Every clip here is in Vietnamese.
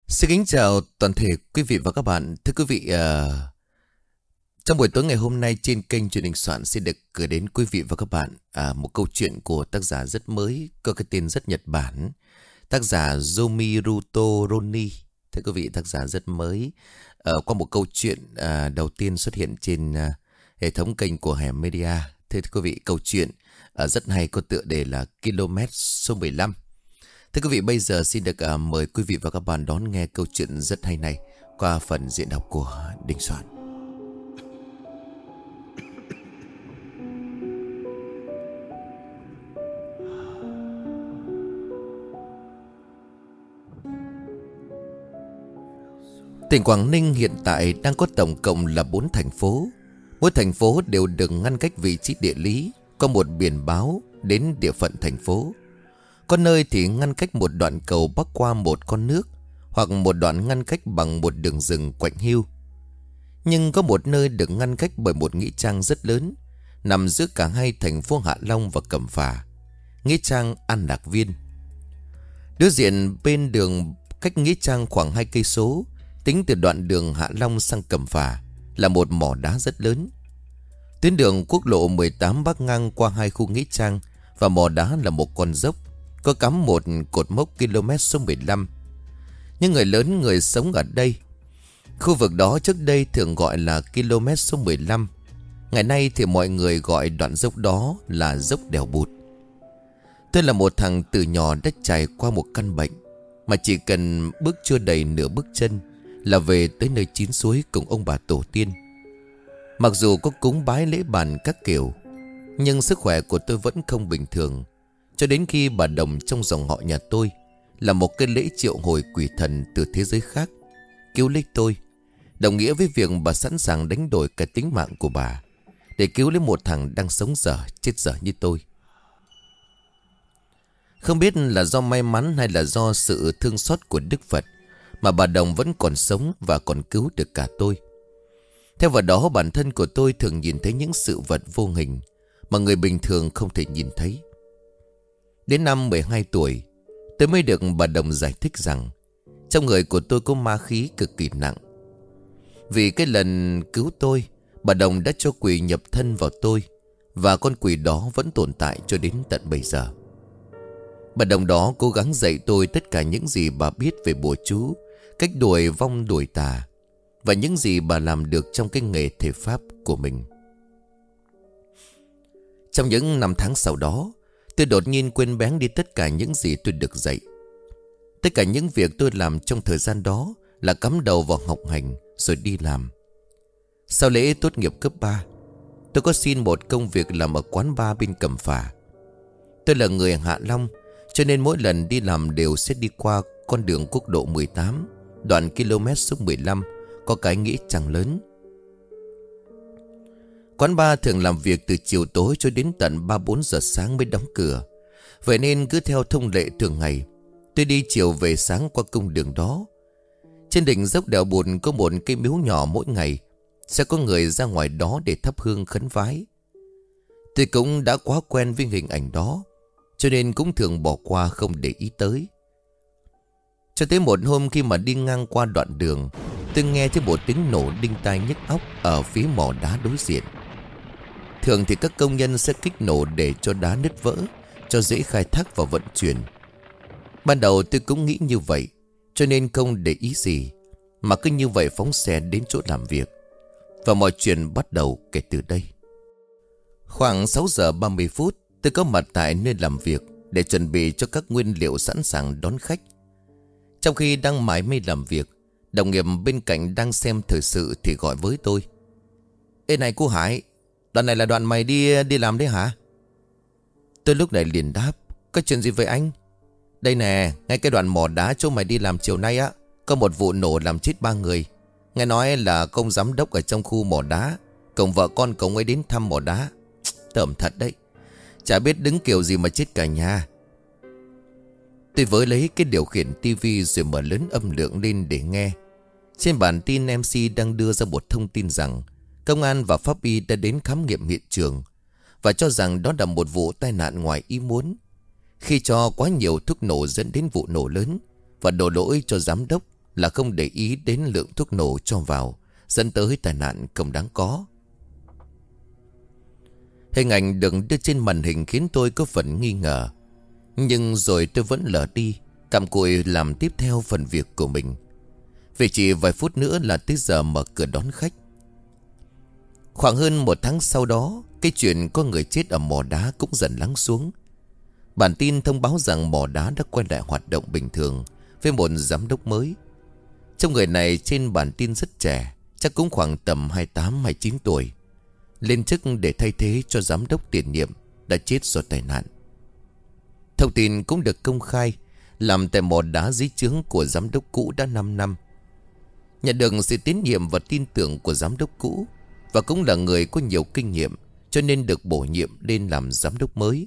Xin kính chào toàn thể quý vị và các bạn. Thưa quý vị, trong buổi tối ngày hôm nay trên kênh truyền hình Soạn xin được gửi đến quý vị và các bạn một câu chuyện của tác giả rất mới, có cái tên rất Nhật Bản. Tác giả Yomiruto Roni. Thưa quý vị, tác giả rất mới. Qua một câu chuyện đầu tiên xuất hiện trên hệ thống kênh của Hẻm Media. Thưa quý vị, câu chuyện rất hay có tựa đề là km số 15. Thưa quý vị, bây giờ xin được mời quý vị và các bạn đón nghe câu chuyện rất hay này qua phần diễn đọc của Đình Soạn. Tỉnh Quảng Ninh hiện tại đang có tổng cộng là 4 thành phố. Mỗi thành phố đều được ngăn cách vị trí địa lý, có một biển báo đến địa phận thành phố. Có nơi thì ngăn cách một đoạn cầu bắc qua một con nước, hoặc một đoạn ngăn cách bằng một đường rừng quạnh hiu. Nhưng có một nơi được ngăn cách bởi một nghĩa trang rất lớn, nằm giữa cả hai thành phố Hạ Long và Cẩm Phả, nghĩa trang An Lạc Viên. Đối diện bên đường cách nghĩa trang khoảng 2 cây số, tính từ đoạn đường Hạ Long sang Cẩm Phả, là một mỏ đá rất lớn. Tuyến đường quốc lộ 18 bắc ngang qua hai khu nghĩa trang và mỏ đá là một con dốc, có cắm một cột mốc km số 15. Nhưng người lớn người sống ở đây, khu vực đó trước đây thường gọi là km số 15. Ngày nay thì mọi người gọi đoạn dốc đó là dốc đèo Bụt. Tôi là một thằng từ nhỏ đã trải qua một căn bệnh, mà chỉ cần bước chưa đầy nửa bước chân là về tới nơi chín suối cùng ông bà tổ tiên. Mặc dù có cúng bái lễ bàn các kiểu, nhưng sức khỏe của tôi vẫn không bình thường. Cho đến khi bà Đồng trong dòng họ nhà tôi là một cái lễ triệu hồi quỷ thần từ thế giới khác cứu lấy tôi, đồng nghĩa với việc bà sẵn sàng đánh đổi cả tính mạng của bà để cứu lấy một thằng đang sống dở chết dở như tôi. Không biết là do may mắn hay là do sự thương xót của Đức Phật mà bà Đồng vẫn còn sống và còn cứu được cả tôi. Theo vào đó, bản thân của tôi thường nhìn thấy những sự vật vô hình mà người bình thường không thể nhìn thấy. Đến năm 12 tuổi, tôi mới được bà Đồng giải thích rằng trong người của tôi có ma khí cực kỳ nặng. Vì cái lần cứu tôi, bà Đồng đã cho quỷ nhập thân vào tôi, và con quỷ đó vẫn tồn tại cho đến tận bây giờ. Bà Đồng đó cố gắng dạy tôi tất cả những gì bà biết về bùa chú, cách đuổi vong đuổi tà, và những gì bà làm được trong cái nghề thể pháp của mình. Trong những năm tháng sau đó, tôi đột nhiên quên bén đi tất cả những gì tôi được dạy. Tất cả những việc tôi làm trong thời gian đó là cắm đầu vào học hành rồi đi làm. Sau lễ tốt nghiệp cấp 3, tôi có xin một công việc làm ở quán bar bên Cẩm Phả. Tôi là người Hạ Long, cho nên mỗi lần đi làm đều sẽ đi qua con đường quốc lộ 18, đoạn km số 15, có cái nghĩa trang lớn. Quán bar thường làm việc từ chiều tối cho đến tận 3-4 giờ sáng mới đóng cửa. Vậy nên cứ theo thông lệ thường ngày, tôi đi chiều về sáng qua cung đường đó. Trên đỉnh dốc đèo Bụt có một cây miếu nhỏ, mỗi ngày sẽ có người ra ngoài đó để thắp hương khấn vái. Tôi cũng đã quá quen với hình ảnh đó, cho nên cũng thường bỏ qua không để ý tới. Cho tới một hôm, khi mà đi ngang qua đoạn đường, tôi nghe thấy một tiếng nổ đinh tai nhức óc ở phía mỏ đá đối diện. Thường thì các công nhân sẽ kích nổ để cho đá nứt vỡ, cho dễ khai thác và vận chuyển. Ban đầu tôi cũng nghĩ như vậy, cho nên không để ý gì, mà cứ như vậy phóng xe đến chỗ làm việc. Và mọi chuyện bắt đầu kể từ đây. Khoảng 6 giờ 30 phút, tôi có mặt tại nơi làm việc để chuẩn bị cho các nguyên liệu sẵn sàng đón khách. Trong khi đang mải mê làm việc, đồng nghiệp bên cạnh đang xem thời sự thì gọi với tôi: "Ê này cô Hải, đoạn này là đoạn mày đi làm đấy hả?" Tôi lúc này liền đáp: "Có chuyện gì vậy anh?" "Đây nè, ngay cái đoạn mỏ đá chỗ mày đi làm chiều nay á, có một vụ nổ làm chết 3 người. Nghe nói là công giám đốc ở trong khu mỏ đá, cùng vợ con cậu ấy đến thăm mỏ đá. Tởm thật đấy, chả biết đứng kiểu gì mà chết cả nhà." Tôi với lấy cái điều khiển tivi rồi mở lớn âm lượng lên để nghe. Trên bản tin, MC đang đưa ra một thông tin rằng công an và pháp y đã đến khám nghiệm hiện trường và cho rằng đó là một vụ tai nạn ngoài ý muốn, khi cho quá nhiều thuốc nổ dẫn đến vụ nổ lớn, và đổ lỗi cho giám đốc là không để ý đến lượng thuốc nổ cho vào, dẫn tới tai nạn không đáng có. Hình ảnh được đưa trên màn hình khiến tôi có phần nghi ngờ. Nhưng rồi tôi vẫn lờ đi, cặm cụi làm tiếp theo phần việc của mình. Vì chỉ vài phút nữa là tới giờ mở cửa đón khách. Khoảng hơn 1 tháng sau đó, cái chuyện có người chết ở mỏ đá cũng dần lắng xuống. Bản tin thông báo rằng mỏ đá đã quay lại hoạt động bình thường với một giám đốc mới. Trong người này trên bản tin rất trẻ, chắc cũng khoảng tầm 28-29 tuổi. Lên chức để thay thế cho giám đốc tiền nhiệm đã chết do tai nạn. Thông tin cũng được công khai, làm tại mỏ đá dưới trướng của giám đốc cũ đã 5 năm. Nhận được sự tín nhiệm và tin tưởng của giám đốc cũ, và cũng là người có nhiều kinh nghiệm, cho nên được bổ nhiệm lên làm giám đốc mới.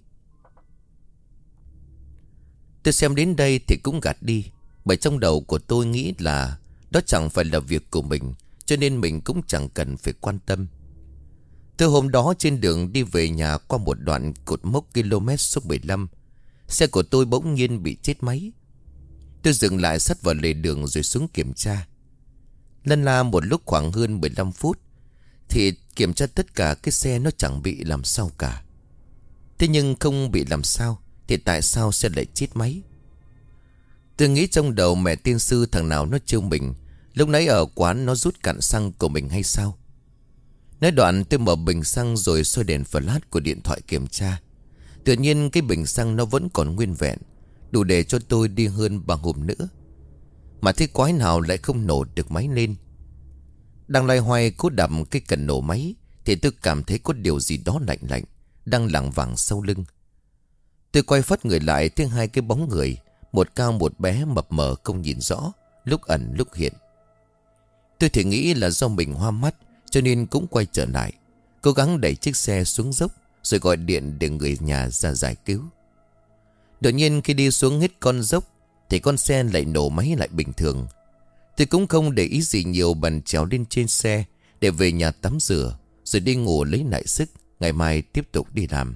Tôi xem đến đây thì cũng gạt đi, bởi trong đầu của tôi nghĩ là đó chẳng phải là việc của mình, cho nên mình cũng chẳng cần phải quan tâm. Từ hôm đó trên đường đi về nhà qua một đoạn cột mốc km số 15, xe của tôi bỗng nhiên bị chết máy. Tôi dừng lại sát vào lề đường rồi xuống kiểm tra. Lân la một lúc khoảng hơn 15 phút thì kiểm tra tất cả cái xe nó chẳng bị làm sao cả. Thế nhưng không bị làm sao thì tại sao xe lại chết máy? Tôi nghĩ trong đầu mẹ tiên sư thằng nào nó trêu mình lúc nãy ở quán nó rút cạn xăng của mình hay sao. Nói đoạn tôi mở bình xăng rồi soi đèn flash của điện thoại kiểm tra. Tự nhiên cái bình xăng nó vẫn còn nguyên vẹn, đủ để cho tôi đi hơn 3 hôm nữa. Mà thế quái nào lại không nổ được máy lên. Đang loay hoay cố đập cái cần nổ máy thì tôi cảm thấy có điều gì đó lạnh lạnh đang lảng vảng sau lưng. Tôi quay phát người lại thấy hai cái bóng người, một cao một bé mập mờ không nhìn rõ, lúc ẩn lúc hiện. Tôi thì nghĩ là do mình hoa mắt, cho nên cũng quay trở lại, cố gắng đẩy chiếc xe xuống dốc rồi gọi điện để người nhà ra giải cứu. Đột nhiên khi đi xuống hết con dốc thì con xe lại nổ máy lại bình thường. Tôi cũng không để ý gì nhiều, bèn trèo lên trên xe để về nhà tắm rửa rồi đi ngủ lấy lại sức, ngày mai tiếp tục đi làm.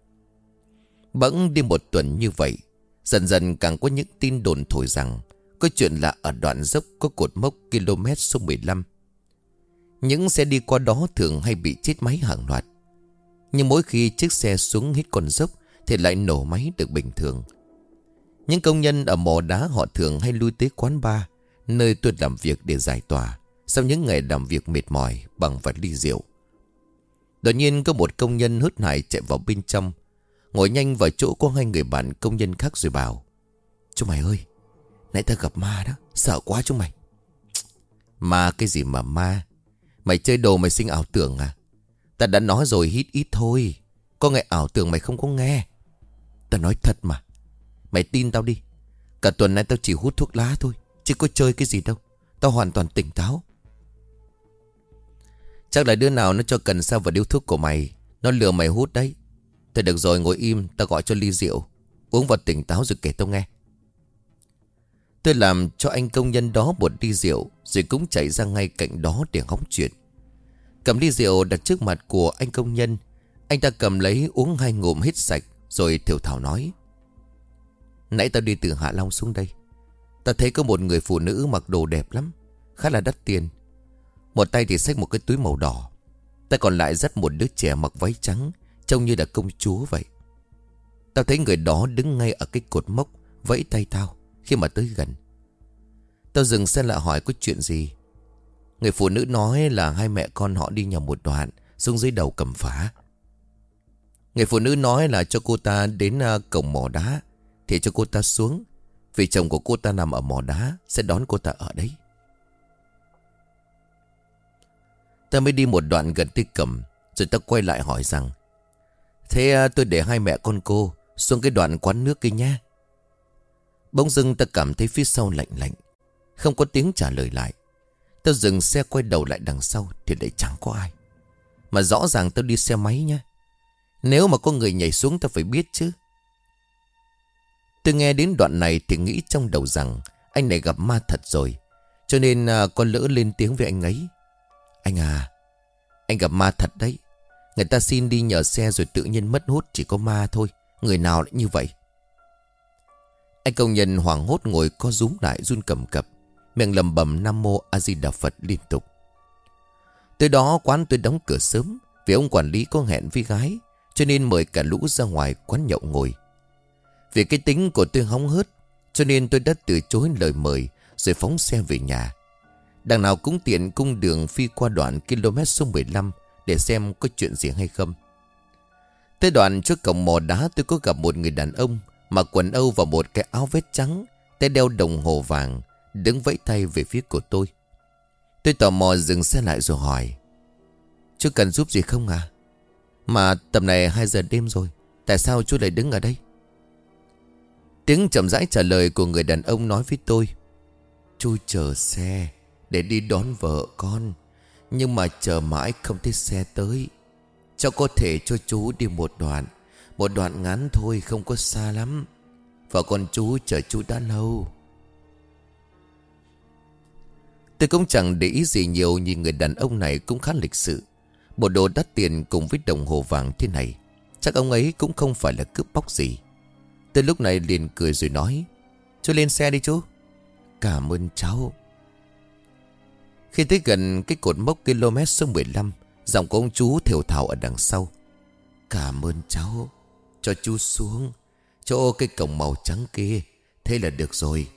Bẵng đi 1 tuần như vậy, dần dần càng có những tin đồn thổi rằng có chuyện lạ ở đoạn dốc có cột mốc km số 15. Những xe đi qua đó thường hay bị chết máy hàng loạt. Nhưng mỗi khi chiếc xe xuống hết con dốc thì lại nổ máy được bình thường. Những công nhân ở mỏ đá họ thường hay lui tới quán bar, nơi tôi làm việc để giải tỏa sau những ngày làm việc mệt mỏi bằng vài ly rượu. Đột nhiên có một công nhân hớt hải chạy vào bên trong, ngồi nhanh vào chỗ có 2 người bạn công nhân khác rồi bảo: "Chúng mày ơi, nãy ta gặp ma đó, sợ quá chúng mày." "Ma cái gì mà ma? Mày chơi đồ mày sinh ảo tưởng à? Ta đã nói rồi hít ít thôi. Có ngày ảo tưởng mày không có nghe. Ta nói thật mà. Mày tin tao đi. Cả tuần nay tao chỉ hút thuốc lá thôi, chứ có chơi cái gì đâu. Tao hoàn toàn tỉnh táo." "Chắc là đứa nào nó cho cần sa vào điếu thuốc của mày, nó lừa mày hút đấy. Thôi được rồi, ngồi im, tao gọi cho ly rượu, uống vào tỉnh táo rồi kể tao nghe." Tôi làm cho anh công nhân đó một ly rượu, rồi cũng chạy ra ngay cạnh đó để hóng chuyện. Cầm ly rượu đặt trước mặt của anh công nhân. Anh ta cầm lấy uống 2 ngụm hết sạch, rồi thều thào nói: "Nãy tao đi từ Hạ Long xuống đây, tao thấy có một người phụ nữ mặc đồ đẹp lắm, khá là đắt tiền. Một tay thì xách một cái túi màu đỏ, tay còn lại dắt một đứa trẻ mặc váy trắng, trông như là công chúa vậy. Tao thấy người đó đứng ngay ở cái cột mốc, vẫy tay tao khi mà tới gần. Tao dừng xe lại hỏi có chuyện gì. Người phụ nữ nói là 2 mẹ con họ đi nhầm một đoạn, xuống dưới đầu cầm phá. Người phụ nữ nói là cho cô ta đến cổng mỏ đá thì cho cô ta xuống, vì chồng của cô ta nằm ở mỏ đá, sẽ đón cô ta ở đấy." Ta mới đi một đoạn gần tới cổng, rồi ta quay lại hỏi rằng: "Thế tôi để 2 mẹ con cô xuống cái đoạn quán nước kia nha." Bỗng dưng ta cảm thấy phía sau lạnh lạnh, không có tiếng trả lời lại. Tao dừng xe quay đầu lại đằng sau thì lại chẳng có ai. Mà rõ ràng tao đi xe máy nha. Nếu mà có người nhảy xuống tao phải biết chứ. Tôi nghe đến đoạn này thì nghĩ trong đầu rằng anh này gặp ma thật rồi, cho nên con lỡ lên tiếng với anh ấy: "Anh à, anh gặp ma thật đấy. Người ta xin đi nhờ xe rồi tự nhiên mất hút, chỉ có ma thôi. Người nào lại như vậy?" Anh công nhân hoảng hốt ngồi co rúm lại run cầm cập. miệng lẩm bẩm Nam Mô A Di Đà Phật liên tục. Tới đó quán tôi đóng cửa sớm, vì ông quản lý có hẹn với gái, cho nên mời cả lũ ra ngoài quán nhậu ngồi. Vì cái tính của tôi hóng hớt, cho nên tôi đã từ chối lời mời rồi phóng xe về nhà. Đằng nào cũng tiện cung đường phi qua đoạn km số 15 để xem có chuyện gì hay không. Tới đoạn trước cổng mỏ đá, tôi có gặp một người đàn ông mặc quần âu và một cái áo vest trắng, tay đeo đồng hồ vàng, đứng vẫy tay về phía của tôi. Tôi tò mò dừng xe lại rồi hỏi: "Chú cần giúp gì không à? Mà tầm này 2 giờ đêm rồi, tại sao chú lại đứng ở đây?" Tiếng chậm rãi trả lời của người đàn ông nói với tôi: "Chú chờ xe để đi đón vợ con, nhưng mà chờ mãi không thấy xe tới. Cháu có thể cho chú đi một đoạn ngắn thôi, không có xa lắm. Vợ con chú chờ chú đã lâu." Tôi cũng chẳng để ý gì nhiều, nhìn người đàn ông này cũng khá lịch sự. Bộ đồ đắt tiền cùng với đồng hồ vàng thế này, chắc ông ấy cũng không phải là cướp bóc gì. Tôi lúc này liền cười rồi nói: "Chú lên xe đi chú." "Cảm ơn cháu." Khi tới gần cái cột mốc km số 15, giọng của ông chú thều thào ở đằng sau: "Cảm ơn cháu, cho chú xuống chỗ cái cổng màu trắng kia, thế là được rồi."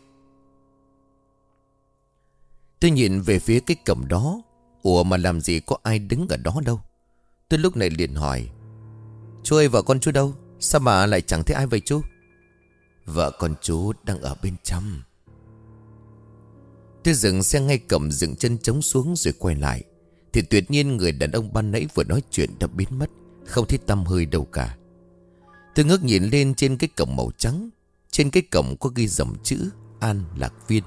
Tôi nhìn về phía cái cổng đó. Ủa mà làm gì có ai đứng ở đó đâu. Tôi lúc này liền hỏi: "Chú ơi, vợ con chú đâu? Sao mà lại chẳng thấy ai vậy chú?" "Vợ con chú đang ở bên trong." Tôi dừng xe ngay cổng, dựng chân trống xuống rồi quay lại, thì tuyệt nhiên người đàn ông ban nãy vừa nói chuyện đã biến mất, không thấy tăm hơi đâu cả. Tôi ngước nhìn lên trên cái cổng màu trắng. Trên cái cổng có ghi dòng chữ An Lạc Viên.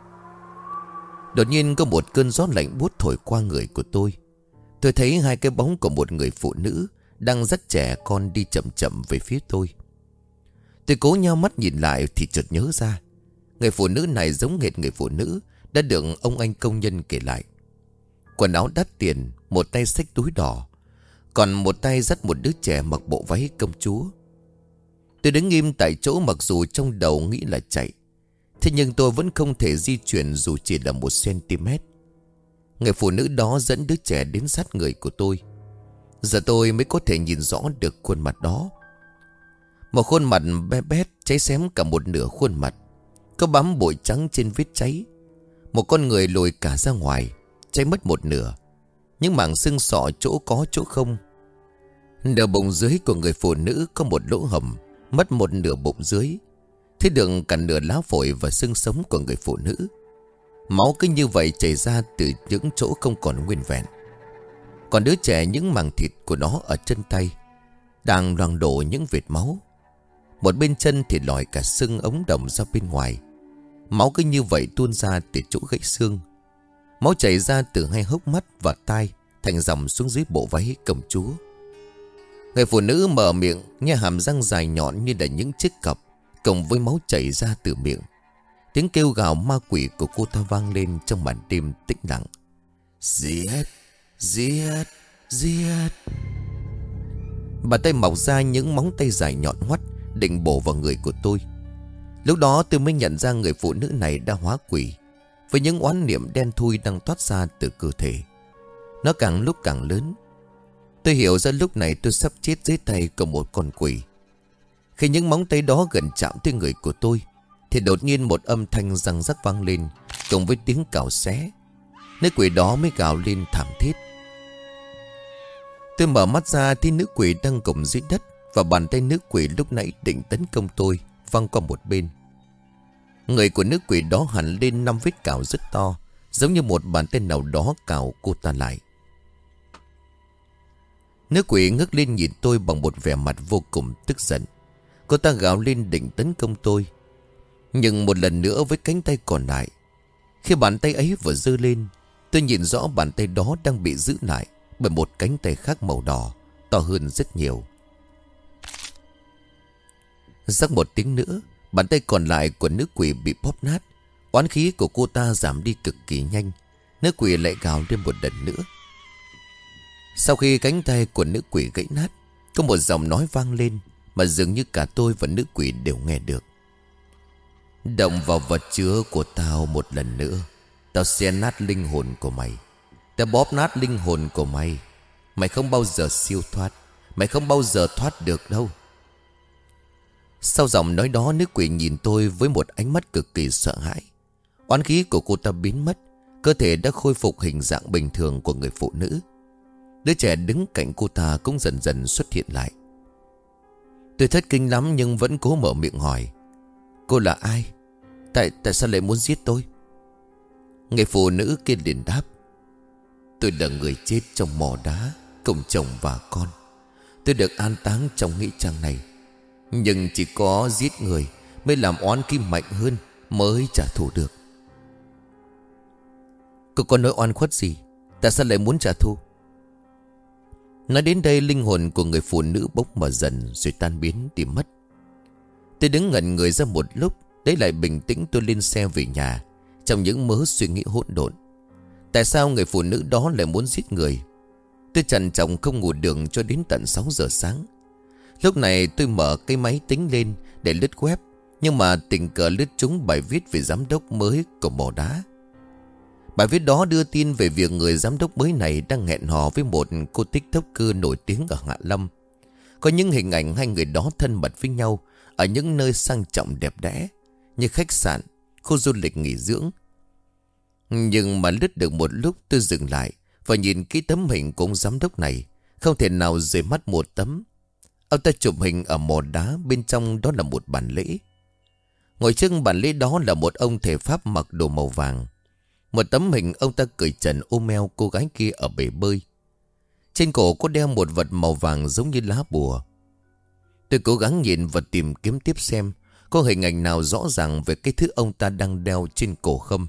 Đột nhiên có một cơn gió lạnh buốt thổi qua người của tôi. Tôi thấy hai cái bóng của một người phụ nữ đang dắt trẻ con đi chậm chậm về phía tôi. Tôi cố nheo mắt nhìn lại thì chợt nhớ ra, người phụ nữ này giống hệt người phụ nữ đã được ông anh công nhân kể lại. Quần áo đắt tiền, một tay xách túi đỏ, còn một tay dắt một đứa trẻ mặc bộ váy công chúa. Tôi đứng im tại chỗ, mặc dù trong đầu nghĩ là chạy, thế nhưng tôi vẫn không thể di chuyển dù chỉ là 1 cm. Người phụ nữ đó dẫn đứa trẻ đến sát người của tôi. Giờ tôi mới có thể nhìn rõ được khuôn mặt đó. Một khuôn mặt bé bét, cháy xém cả một nửa khuôn mặt, có bám bụi trắng trên vết cháy. Một con người lồi cả ra ngoài, cháy mất một nửa, những mảng xương sọ chỗ có chỗ không. Nửa bụng dưới của người phụ nữ có một lỗ hổng, mất một nửa bụng dưới, thấy được cả nửa lá phổi và xương sống của người phụ nữ. Máu cứ như vậy chảy ra từ những chỗ không còn nguyên vẹn. Còn đứa trẻ, những mảng thịt của nó ở chân tay đang loang đổ những vệt máu. Một bên chân thì lòi cả xương ống đồng ra bên ngoài. Máu cứ như vậy tuôn ra từ chỗ gãy xương. Máu chảy ra từ hai hốc mắt và tai, thành dòng xuống dưới bộ váy công chúa. Người phụ nữ mở miệng, nghe hàm răng dài nhọn như là những chiếc cặp, cộng với máu chảy ra từ miệng. Tiếng kêu gào ma quỷ của cô ta vang lên trong màn đêm tĩnh lặng: "Giết, giết, giết." Bàn tay mọc ra những móng tay dài nhọn hoắt, định bổ vào người của tôi. Lúc đó tôi mới nhận ra người phụ nữ này đã hóa quỷ, với những oán niệm đen thui đang toát ra từ cơ thể. Nó càng lúc càng lớn. Tôi hiểu ra lúc này tôi sắp chết dưới tay của một con quỷ. Khi những móng tay đó gần chạm tới người của tôi, thì đột nhiên một âm thanh răng rắc vang lên, cùng với tiếng cào xé. Nữ quỷ đó mới gào lên thảm thiết. Tôi mở mắt ra thì nữ quỷ đang gục dưới đất, và bàn tay nữ quỷ lúc nãy định tấn công tôi văng qua một bên. Người của nữ quỷ đó hẳn lên 5 vết cào rất to, giống như một bàn tay nào đó cào cô ta lại. Nữ quỷ ngước lên nhìn tôi bằng một vẻ mặt vô cùng tức giận. Cô ta gào lên định tấn công tôi, nhưng một lần nữa với cánh tay còn lại. Khi bàn tay ấy vừa giơ lên, tôi nhìn rõ bàn tay đó đang bị giữ lại bởi một cánh tay khác màu đỏ, to hơn rất nhiều. Rắc một tiếng nữa, bàn tay còn lại của nữ quỷ bị bóp nát. Oán khí của cô ta giảm đi cực kỳ nhanh. Nữ quỷ lại gào lên một lần nữa. Sau khi cánh tay của nữ quỷ gãy nát, có một giọng nói vang lên mà dường như cả tôi và nữ quỷ đều nghe được: "Động vào vật chứa của tao một lần nữa, Tao xé nát linh hồn của mày. Tao bóp nát linh hồn của mày. Mày không bao giờ siêu thoát. Mày không bao giờ thoát được đâu. Sau giọng nói đó, nữ quỷ nhìn tôi với một ánh mắt cực kỳ sợ hãi. Oán khí của cô ta biến mất. Cơ thể đã khôi phục hình dạng bình thường của người phụ nữ. Đứa trẻ đứng cạnh cô ta cũng dần dần xuất hiện lại. Tôi thất kinh lắm nhưng vẫn cố mở miệng hỏi: cô là ai? Tại sao lại muốn giết tôi? Người phụ nữ kia liền đáp: tôi là người chết trong mỏ đá cùng chồng và con. Tôi được an táng trong nghĩa trang này. Nhưng chỉ có giết người mới làm oán khí mạnh hơn, mới trả thù được. Cô có nói oan khuất gì? Tại sao lại muốn trả thù? Nói đến đây, linh hồn của người phụ nữ bốc mở dần rồi tan biến đi mất. Tôi đứng ngẩn người ra một lúc, lấy lại bình tĩnh. Tôi lên xe về nhà trong những mớ suy nghĩ hỗn độn. Tại sao người phụ nữ đó lại muốn giết người? Tôi trằn trọc không ngủ được cho đến tận 6 giờ sáng. Lúc này tôi mở cái máy tính lên để lướt web, nhưng mà tình cờ lướt trúng bài viết về giám đốc mới của mỏ đá. Bài viết đó đưa tin về việc người giám đốc mới này đang hẹn hò với một cô TikToker nổi tiếng ở Hạ Long. Có những hình ảnh hai người đó thân mật với nhau ở những nơi sang trọng đẹp đẽ như khách sạn, khu du lịch nghỉ dưỡng. Nhưng mà lướt được một lúc, tôi dừng lại và nhìn kỹ tấm hình của ông giám đốc này. Không thể nào rời mắt một tấm. Ông ta chụp hình ở mỏ đá, bên trong đó là một bàn lễ. Ngồi trước bàn lễ đó là một ông thầy Pháp mặc đồ màu vàng. Một tấm hình ông ta cởi trần ôm eo cô gái kia ở bể bơi. Trên cổ có đeo một vật màu vàng giống như lá bùa. Tôi cố gắng nhìn và tìm kiếm tiếp xem có hình ảnh nào rõ ràng về cái thứ ông ta đang đeo trên cổ không.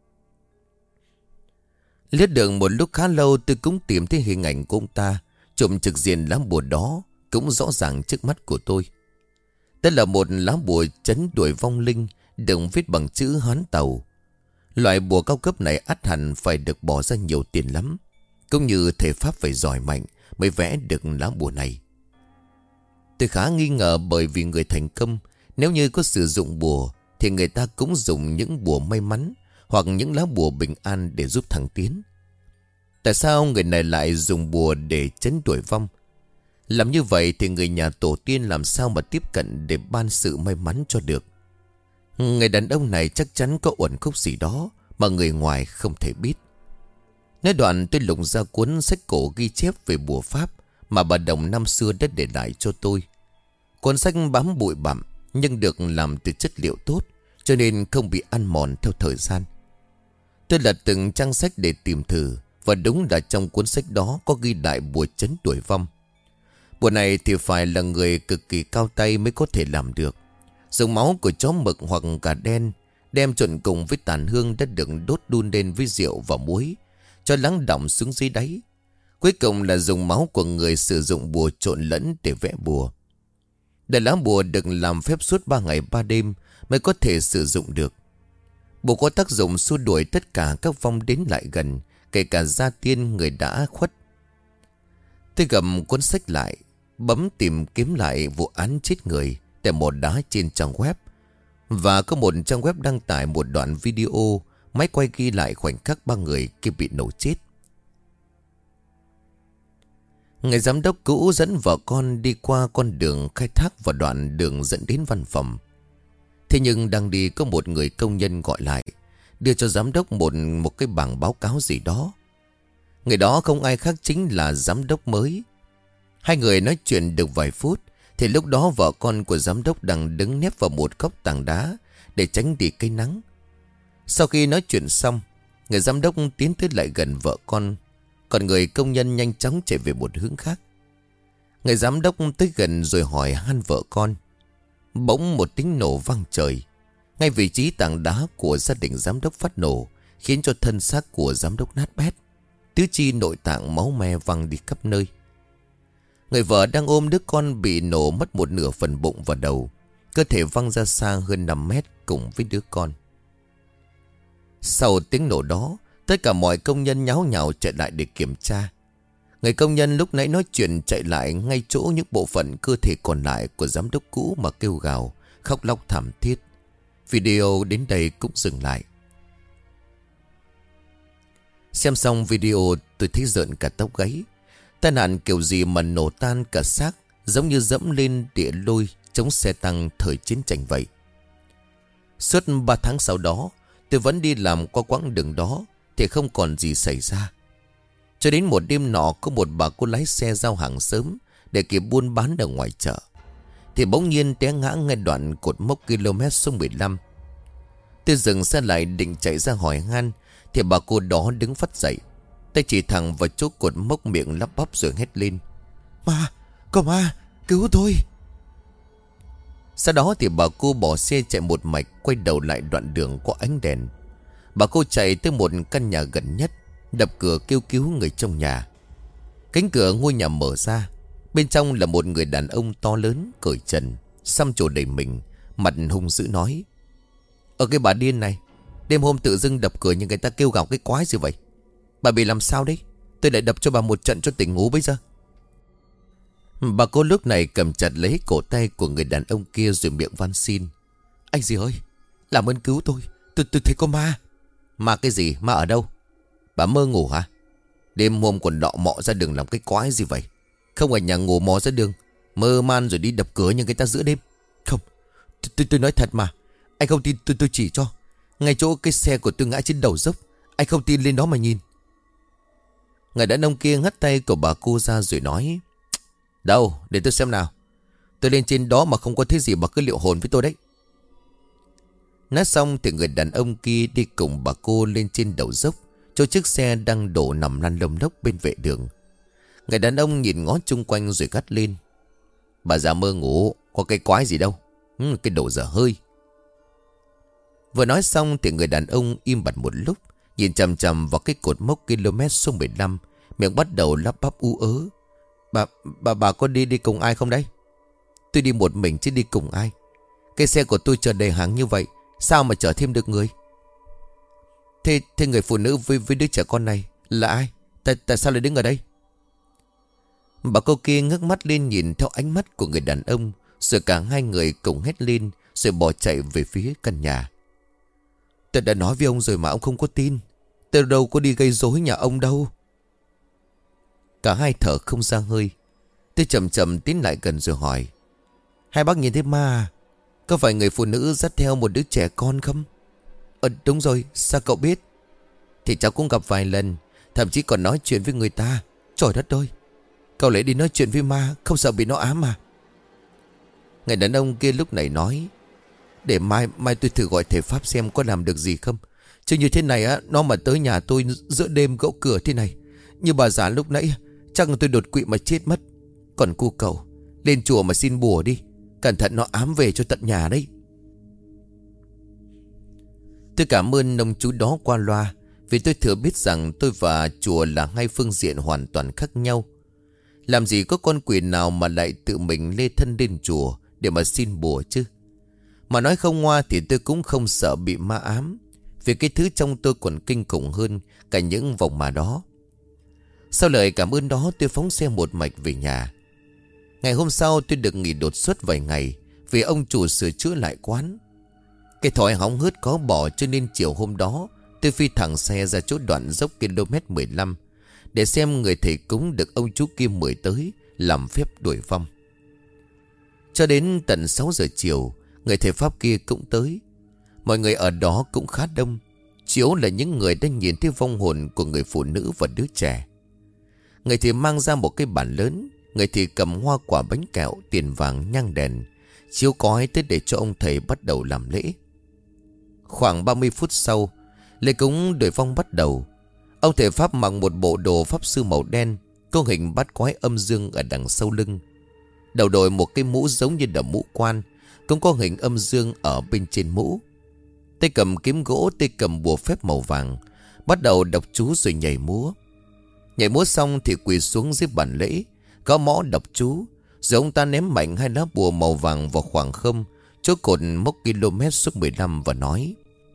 Lướt đường một lúc khá lâu, tôi cũng tìm thấy hình ảnh của ông ta chụp trực diện lá bùa đó cũng rõ ràng trước mắt của tôi. Đây là một lá bùa trấn đuổi vong linh, được viết bằng chữ Hán Tàu. Loại bùa cao cấp này ắt hẳn phải được bỏ ra nhiều tiền lắm, cũng như thầy Pháp phải giỏi mạnh mới vẽ được lá bùa này. Tôi khá nghi ngờ, bởi vì người thành công nếu như có sử dụng bùa thì người ta cũng dùng những bùa may mắn hoặc những lá bùa bình an để giúp thăng tiến. Tại sao người này lại dùng bùa để trấn đuổi vong? Làm như vậy thì người nhà tổ tiên làm sao mà tiếp cận để ban sự may mắn cho được? Người đàn ông này chắc chắn có uẩn khúc gì đó mà người ngoài không thể biết. Nói đoạn, tôi lục ra cuốn sách cổ ghi chép về bùa pháp mà bà Đồng năm xưa đã để lại cho tôi. Cuốn sách bám bụi bặm nhưng được làm từ chất liệu tốt, cho nên không bị ăn mòn theo thời gian. Tôi lật từng trang sách để tìm thử, và đúng là trong cuốn sách đó có ghi lại bùa trấn đuổi vong. Bùa này thì phải là người cực kỳ cao tay mới có thể làm được. Dùng máu của chó mực hoặc gà đen, đem trộn cùng với tàn hương đã được đốt đun lên với rượu và muối, cho lắng đọng xuống dưới đáy. Cuối cùng là dùng máu của người sử dụng bùa trộn lẫn để vẽ bùa. Để lá bùa được làm phép suốt 3 ngày 3 đêm mới có thể sử dụng được. Bùa có tác dụng xua đuổi tất cả các vong đến lại gần, kể cả gia tiên người đã khuất. Tôi cầm cuốn sách lại, bấm tìm kiếm lại vụ án chết người tại mỏ đá trên trang web. Và có một trang web đăng tải một đoạn video máy quay ghi lại khoảnh khắc 3 người kia bị nổ chết. Người giám đốc cũ dẫn vợ con đi qua con đường khai thác và đoạn đường dẫn đến văn phòng. Thế nhưng đang đi, có một người công nhân gọi lại, đưa cho giám đốc một cái bảng báo cáo gì đó. Người đó không ai khác chính là giám đốc mới. Hai người nói chuyện được vài phút thì lúc đó vợ con của giám đốc đang đứng nép vào một góc tảng đá để tránh đi cây nắng. Sau khi nói chuyện xong, người giám đốc tiến tới lại gần vợ con, còn người công nhân nhanh chóng chạy về một hướng khác. Người giám đốc tới gần rồi hỏi han vợ con. Bỗng một tiếng nổ vang trời. Ngay vị trí tảng đá của gia đình giám đốc phát nổ, khiến cho thân xác của giám đốc nát bét, tứ chi nội tạng máu me văng đi khắp nơi. Người vợ đang ôm đứa con bị nổ mất một nửa phần bụng và đầu, cơ thể văng ra xa hơn 5 mét cùng với đứa con. Sau tiếng nổ đó, tất cả mọi công nhân nháo nhào chạy lại để kiểm tra. Người công nhân lúc nãy nói chuyện chạy lại ngay chỗ những bộ phận cơ thể còn lại của giám đốc cũ mà kêu gào, khóc lóc thảm thiết. Video đến đây cũng dừng lại. Xem xong video tôi thấy rợn cả tóc gáy. Tai nạn kiểu gì mà nổ tan cả xác, giống như dẫm lên địa lôi chống xe tăng thời chiến tranh vậy. Suốt 3 tháng sau đó, tôi vẫn đi làm qua quãng đường đó thì không còn gì xảy ra. Cho đến một đêm nọ, có một bà cô lái xe giao hàng sớm để kịp buôn bán ở ngoài chợ, thì bỗng nhiên té ngã ngay đoạn cột mốc km số 15. Tôi dừng xe lại định chạy ra hỏi han, thì bà cô đó đứng phắt dậy, tay chỉ thẳng vào chỗ cột mốc, miệng lắp bắp rồi hét lên: "Ma, có ma, cứu tôi!" Sau đó thì bà cô bỏ xe chạy một mạch, quay đầu lại đoạn đường có ánh đèn. Bà cô chạy tới một căn nhà gần nhất, đập cửa kêu cứu người trong nhà. Cánh cửa ngôi nhà mở ra. Bên trong là một người đàn ông to lớn, cởi trần, xăm trổ đầy mình, mặt hung dữ nói: "Ở cái bà điên này, đêm hôm tự dưng đập cửa như người ta kêu gào cái quái gì vậy? Bà bị làm sao đấy? Tôi lại đập cho bà một trận cho tỉnh ngủ bây giờ." Bà cô lúc này cầm chặt lấy cổ tay của người đàn ông kia rồi miệng van xin: "Anh gì ơi, làm ơn cứu tôi. Tôi thấy có ma." "Ma cái gì? Ma ở đâu? Bà mơ ngủ hả? Đêm hôm còn đọ mọ ra đường làm cái quái gì vậy? Không ở nhà ngủ mò ra đường, mơ man rồi đi đập cửa như người ta giữa đêm." "Không, tôi nói thật mà. Anh không tin tôi chỉ cho. Ngay chỗ cái xe của tôi ngã trên đầu dốc. Anh không tin lên đó mà nhìn." Người đàn ông kia ngắt tay của bà cô ra rồi nói: "Đâu, để tôi xem nào. Tôi lên trên đó mà không có thấy gì, bà cứ liệu hồn với tôi đấy." Nói xong thì người đàn ông kia đi cùng bà cô lên trên đầu dốc, chỗ chiếc xe đang đổ nằm lăn lông lốc bên vệ đường. Người đàn ông nhìn ngó chung quanh rồi gắt lên: "Bà già mơ ngủ, có cái quái gì đâu. Cái đồ dở hơi." Vừa nói xong thì người đàn ông im bặt một lúc, nhìn chằm chằm vào cái cột mốc km số 15, miệng bắt đầu lắp bắp ú ớ: Bà có đi cùng ai không đấy?" "Tôi đi một mình chứ đi cùng ai. Cái xe của tôi chở đầy hàng như vậy, sao mà chở thêm được người?" Thế người phụ nữ với đứa trẻ con này là ai? Tại sao lại đứng ở đây?" Bà cô kia ngước mắt lên nhìn theo ánh mắt của người đàn ông, rồi cả hai người cùng hét lên rồi bỏ chạy về phía căn nhà. "Tôi đã nói với ông rồi mà ông không có tin. Tôi đâu có đi gây rối nhà ông đâu." Cả hai thở không ra hơi. Tôi chậm chậm tiến lại gần rồi hỏi: "Hai bác nhìn thấy ma à? Có phải người phụ nữ dắt theo một đứa trẻ con không?" Đúng rồi, sao cậu biết?" "Thì cháu cũng gặp vài lần, thậm chí còn nói chuyện với người ta. Trời đất ơi, cậu lại đi nói chuyện với ma, không sợ bị nó ám à?" Người đàn ông kia lúc này nói: "Để mai tôi thử gọi thầy Pháp xem có làm được gì không. Chứ như thế này á, nó mà tới nhà tôi giữa đêm gõ cửa thế này, như bà già lúc nãy, chắc tôi đột quỵ mà chết mất. Còn cu cậu, lên chùa mà xin bùa đi, cẩn thận nó ám về cho tận nhà đấy." Tôi cảm ơn ông chú đó qua loa, vì tôi thừa biết rằng tôi và chùa là hai phương diện hoàn toàn khác nhau. Làm gì có con quỷ nào mà lại tự mình lê thân lên chùa để mà xin bùa chứ. Mà nói không ngoa thì tôi cũng không sợ bị ma ám, vì cái thứ trong tôi còn kinh khủng hơn cả những vòng ma đó. Sau lời cảm ơn đó, tôi phóng xe một mạch về nhà. Ngày hôm sau tôi được nghỉ đột xuất vài ngày, vì ông chủ sửa chữa lại quán. Cái thỏi hóng hớt có bỏ, cho nên chiều hôm đó tôi phi thẳng xe ra chỗ đoạn dốc km 15 để xem người thầy cúng được ông chú kia mời tới làm phép đuổi vong. Cho đến tận 6 giờ chiều, người thầy Pháp kia cũng tới. Mọi người ở đó cũng khá đông, chủ là những người đã nhìn thấy vong hồn của người phụ nữ và đứa trẻ. Người thì mang ra một cái bàn lớn, người thì cầm hoa quả, bánh kẹo, tiền vàng, nhang đèn, chiếu cói tới để cho ông thầy bắt đầu làm lễ. Khoảng 30 phút sau, lễ cúng đuổi vong bắt đầu. Ông thầy Pháp mặc một bộ đồ pháp sư màu đen, có hình bát quái âm dương ở đằng sau lưng. Đầu đội một cái mũ giống như là mũ quan, cũng có hình âm dương ở bên trên mũ. Tay cầm kiếm gỗ, tay cầm bùa phép màu vàng, bắt đầu đọc chú rồi nhảy múa. Nhảy múa xong thì quỳ xuống dưới bàn lễ, gõ mõ đọc chú, rồi ông ta ném mạnh hai lá bùa màu vàng vào khoảng không chỗ cột mốc km số 15 và nói: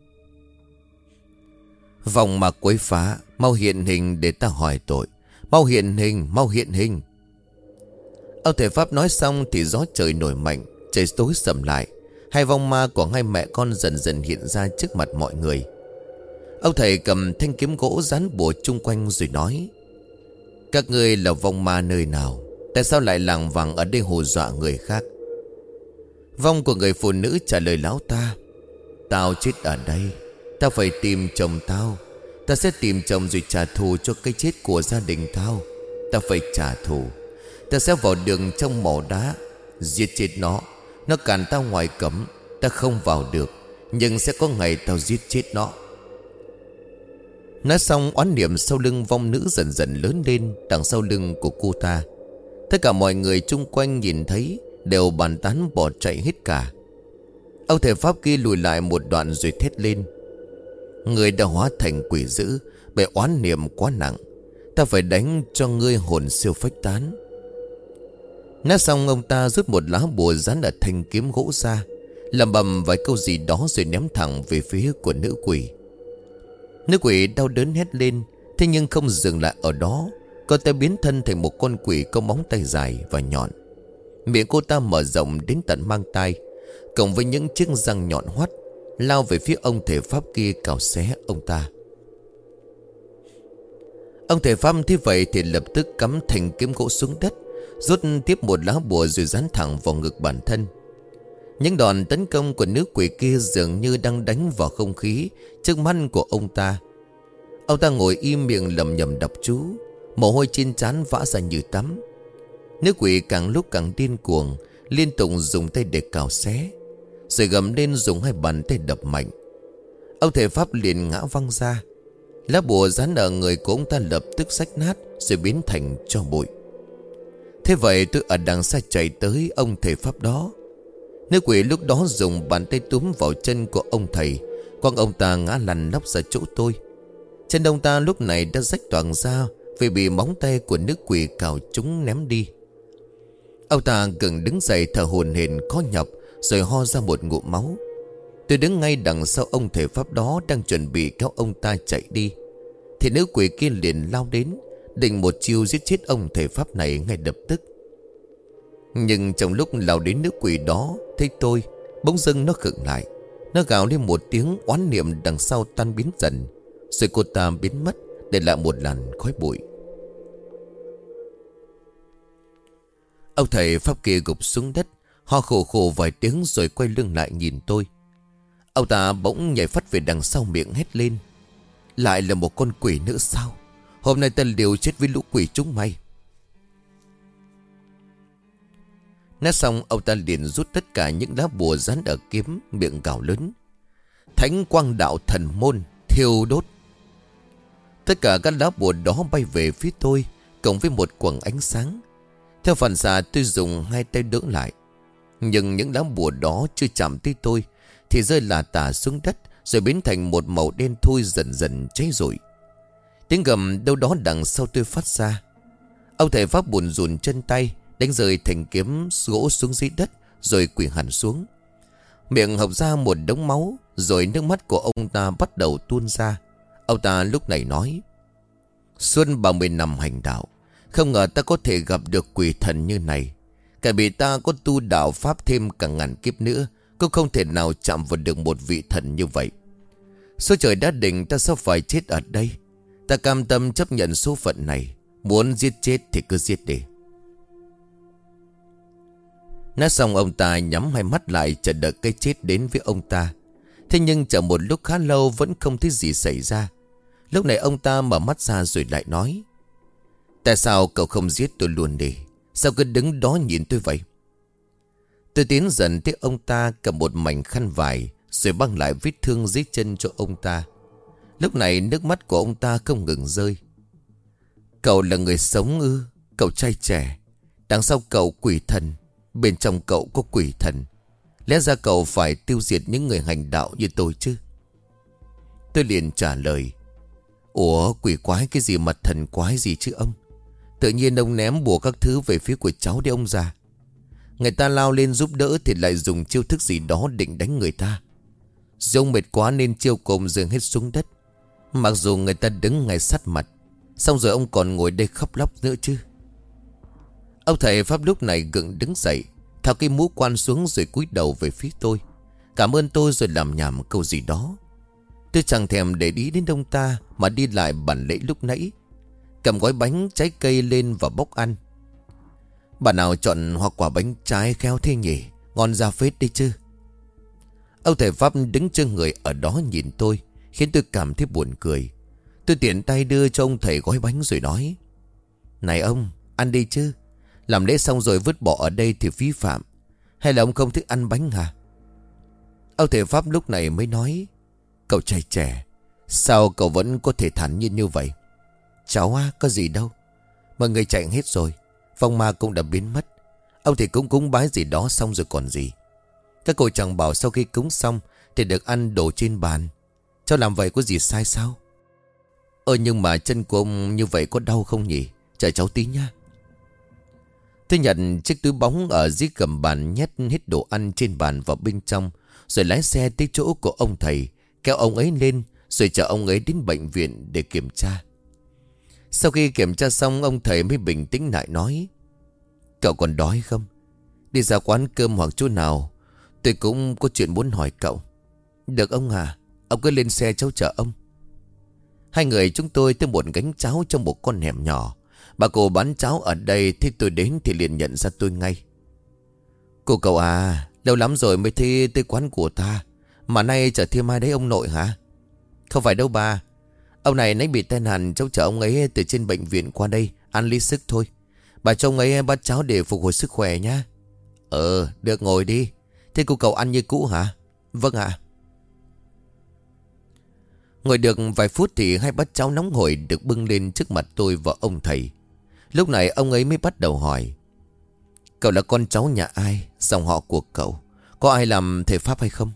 "Vòng mà quấy phá, mau hiện hình để ta hỏi tội. Mau hiện hình, mau hiện hình." Ông thầy Pháp nói xong thì gió trời nổi mạnh, trời tối sầm lại. Hai vong ma của hai mẹ con dần dần hiện ra trước mặt mọi người. Ông thầy cầm thanh kiếm gỗ dán bùa chung quanh rồi nói: Các ngươi là vong ma nơi nào? Tại sao lại lảng vảng ở đây hù dọa người khác? Vong của người phụ nữ trả lời lão ta: Tao chết ở đây, tao phải tìm chồng tao. Tao sẽ tìm chồng rồi trả thù cho cái chết của gia đình tao. Tao phải trả thù. Tao sẽ vào đường trong mỏ đá, giết chết nó. Nó cản tao ngoài cấm, tao không vào được. Nhưng sẽ có ngày tao giết chết nó. Nói xong, oán niệm sau lưng vong nữ dần dần lớn lên đằng sau lưng của cô ta. Tất cả mọi người chung quanh nhìn thấy đều bàn tán bỏ chạy hết cả. Ông thầy pháp kia lùi lại một đoạn rồi thét lên: Người đã hóa thành quỷ dữ, bởi oán niệm quá nặng. Ta phải đánh cho ngươi hồn siêu phách tán. Nói xong, ông ta rút một lá bùa dán ở thanh kiếm gỗ ra, lẩm bẩm vài câu gì đó rồi ném thẳng về phía của nữ quỷ. Nữ quỷ đau đớn hét lên. Thế nhưng không dừng lại ở đó. Cô ta biến thân thành một con quỷ có móng tay dài và nhọn. Miệng cô ta mở rộng đến tận mang tai, cộng với những chiếc răng nhọn hoắt, lao về phía ông thầy pháp kia cào xé ông ta. Ông thầy pháp thế vậy thì lập tức cắm thanh kiếm gỗ xuống đất, rút tiếp một lá bùa rồi dán thẳng vào ngực bản thân. Những đòn tấn công của nữ quỷ kia dường như đang đánh vào không khí trước mắt của ông ta. Ông ta ngồi im miệng lẩm nhẩm đọc chú, mồ hôi trên trán vã ra như tắm. Nữ quỷ càng lúc càng điên cuồng, liên tục dùng tay để cào xé, rồi gầm lên dùng hai bàn tay đập mạnh. Ông thầy pháp liền ngã văng ra. Lá bùa dán ở người của ông ta lập tức rách nát rồi biến thành tro bụi. Thế vậy tôi ở đằng xa chạy tới ông thầy pháp đó. Nữ quỷ lúc đó dùng bàn tay túm vào chân của ông thầy, quăng ông ta ngã lăn lóc ra chỗ tôi. Chân ông ta lúc này đã rách toang ra vì bị móng tay của nữ quỷ cào trúng ném đi. Ông ta gần đứng dậy thở hổn hển khó nhọc rồi ho ra một ngụm máu. Tôi đứng ngay đằng sau ông thầy pháp đó đang chuẩn bị kéo ông ta chạy đi, thì nữ quỷ kia liền lao đến, định một chiêu giết chết ông thầy pháp này ngay lập tức. Nhưng trong lúc lao đến nữ quỷ đó thấy tôi, bỗng dưng nó khựng lại. Nó gào lên một tiếng oán niệm đằng sau tan biến dần, rồi cô ta biến mất để lại một làn khói bụi. Ông thầy pháp kia gục xuống đất, ho khổ khổ vài tiếng rồi quay lưng lại nhìn tôi. Ông ta bỗng nhảy phắt về đằng sau miệng hét lên: Lại là một con quỷ nữa sao? Hôm nay ta liều chết với lũ quỷ chúng mày. Nói xong, ông ta liền rút tất cả những lá bùa dán ở kiếm, miệng gào lớn: Thánh quang đạo thần môn thiêu đốt. Tất cả các lá bùa đó bay về phía tôi, cộng với một quầng ánh sáng. Theo phản xạ tôi dùng hai tay đỡ lại. Nhưng những lá bùa đó chưa chạm tới tôi thì rơi lả tả xuống đất, rồi biến thành một màu đen thui dần dần cháy rụi. Tiếng gầm đâu đó đằng sau tôi phát ra. Ông thầy pháp buồn rùn chân tay, đánh rơi thành kiếm gỗ xuống dưới đất, rồi quỳ hẳn xuống. Miệng hộc ra một đống máu, rồi nước mắt của ông ta bắt đầu tuôn ra. Ông ta lúc này nói: Suốt 30 năm hành đạo, không ngờ ta có thể gặp được quỷ thần như này. Cả bị ta có tu đạo pháp thêm cả ngàn kiếp nữa, cũng không thể nào chạm vào được một vị thần như vậy. Số trời đã định ta sao phải chết ở đây. Ta cam tâm chấp nhận số phận này. Muốn giết chết thì cứ giết đi. Nói xong, ông ta nhắm hai mắt lại chờ đợi cái chết đến với ông ta. Thế nhưng chờ một lúc khá lâu vẫn không thấy gì xảy ra. Lúc này ông ta mở mắt ra rồi lại nói: Tại sao cậu không giết tôi luôn đi? Sao cứ đứng đó nhìn tôi vậy? Tôi tiến dần tới ông ta, cầm một mảnh khăn vải rồi băng lại vết thương dưới chân cho ông ta. Lúc này nước mắt của ông ta không ngừng rơi. Cậu là người sống ư? Cậu trai trẻ. Đằng sau cậu quỷ thần, bên trong cậu có quỷ thần. Lẽ ra cậu phải tiêu diệt những người hành đạo như tôi chứ? Tôi liền trả lời: Ủa, quỷ quái cái gì mà thần quái gì chứ ông? Tự nhiên ông ném bùa các thứ về phía của cháu đi ông già. Người ta lao lên giúp đỡ thì lại dùng chiêu thức gì đó định đánh người ta. Rồi ông mệt quá nên chiêu cùng dừng hết xuống đất. Mặc dù người ta đứng ngay sát mặt, xong rồi ông còn ngồi đây khóc lóc nữa chứ. Ông thầy pháp lúc này gượng đứng dậy, tháo cái mũ quan xuống rồi cúi đầu về phía tôi, cảm ơn tôi rồi làm nhảm câu gì đó. Tôi chẳng thèm để ý đến ông ta mà đi lại bản lễ lúc nãy, cầm gói bánh trái cây lên và bốc ăn. Bà nào chọn hoa quả bánh trái khéo thế nhỉ, ngon ra phết đi chứ. Ông thầy Pháp đứng trơ người ở đó nhìn tôi, khiến tôi cảm thấy buồn cười. Tôi tiện tay đưa cho ông thầy gói bánh rồi nói: Này ông, ăn đi chứ. Làm lễ xong rồi vứt bỏ ở đây thì phí phạm. Hay là ông không thích ăn bánh hả? Ông thầy Pháp lúc này mới nói: Cậu trai trẻ, sao cậu vẫn có thể thản nhiên như vậy? Cháu á, có gì đâu. Mọi người chạy hết rồi, phong ma cũng đã biến mất. Ông thì cũng cúng bái gì đó xong rồi còn gì. Các cô chẳng bảo sau khi cúng xong thì được ăn đồ trên bàn. Cháu làm vậy có gì sai sao? Nhưng mà chân của ông như vậy có đau không nhỉ? Chờ cháu tí nha. Tôi nhận chiếc túi bóng ở dưới gầm bàn, nhét hết đồ ăn trên bàn vào bên trong, rồi lái xe tới chỗ của ông thầy, kéo ông ấy lên, rồi chở ông ấy đến bệnh viện để kiểm tra. Sau khi kiểm tra xong, ông thầy mới bình tĩnh lại nói: Cậu còn đói không? Đi ra quán cơm hoặc chỗ nào, tôi cũng có chuyện muốn hỏi cậu. Được ông à, ông cứ lên xe cháu chở ông. Hai người chúng tôi tới một gánh cháo trong một con hẻm nhỏ. Bà cô bán cháo ở đây thấy tôi đến thì liền nhận ra tôi ngay. Cô cậu à, lâu lắm rồi mới thấy tới quán của ta, mà nay chở thêm ai đấy ông nội hả? Không phải đâu bà. Ông này nãy bị tai nạn, cháu chở ông ấy từ trên bệnh viện qua đây ăn lý sức thôi. Bà cho ông ấy bát cháo để phục hồi sức khỏe nhá. Được, ngồi đi. Thế cô cậu ăn như cũ hả? Vâng ạ. Ngồi được vài phút thì hai bát cháo nóng hổi được bưng lên trước mặt tôi và ông thầy. Lúc này ông ấy mới bắt đầu hỏi: Cậu là con cháu nhà ai? Dòng họ của cậu có ai làm thầy Pháp hay không?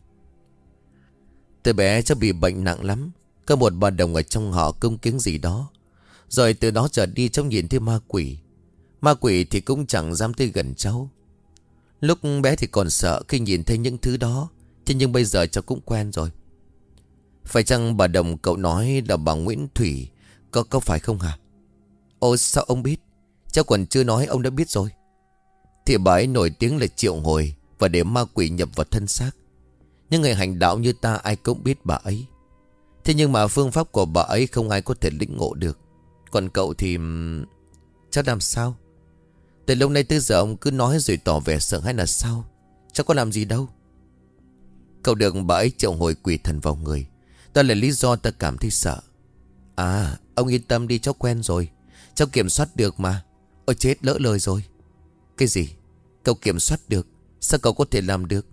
Từ bé cháu bị bệnh nặng lắm. Có một bà đồng ở trong họ cung kính gì đó. Rồi từ đó trở đi cháu nhìn thấy ma quỷ. Ma quỷ thì cũng chẳng dám tới gần cháu. Lúc bé thì còn sợ khi nhìn thấy những thứ đó, thế nhưng bây giờ cháu cũng quen rồi. Phải chăng bà đồng cậu nói là bà Nguyễn Thủy? Có phải không hả? Ồ, sao ông biết? Cháu còn chưa nói ông đã biết rồi. Thì bà ấy nổi tiếng là triệu hồi và để ma quỷ nhập vào thân xác. Nhưng người hành đạo như ta ai cũng biết bà ấy. Thế nhưng mà phương pháp của bà ấy không ai có thể lĩnh ngộ được. Còn cậu thì... cháu làm sao? Từ lúc nay tới giờ ông cứ nói rồi tỏ vẻ sợ hay là sao? Cháu có làm gì đâu. Cậu được bà ấy triệu hồi quỷ thần vào người. Đó là lý do ta cảm thấy sợ. À, ông yên tâm đi, cháu quen rồi. Cháu kiểm soát được mà. Ôi chết, lỡ lời rồi. Cái gì? Cậu kiểm soát được? Sao cậu có thể làm được?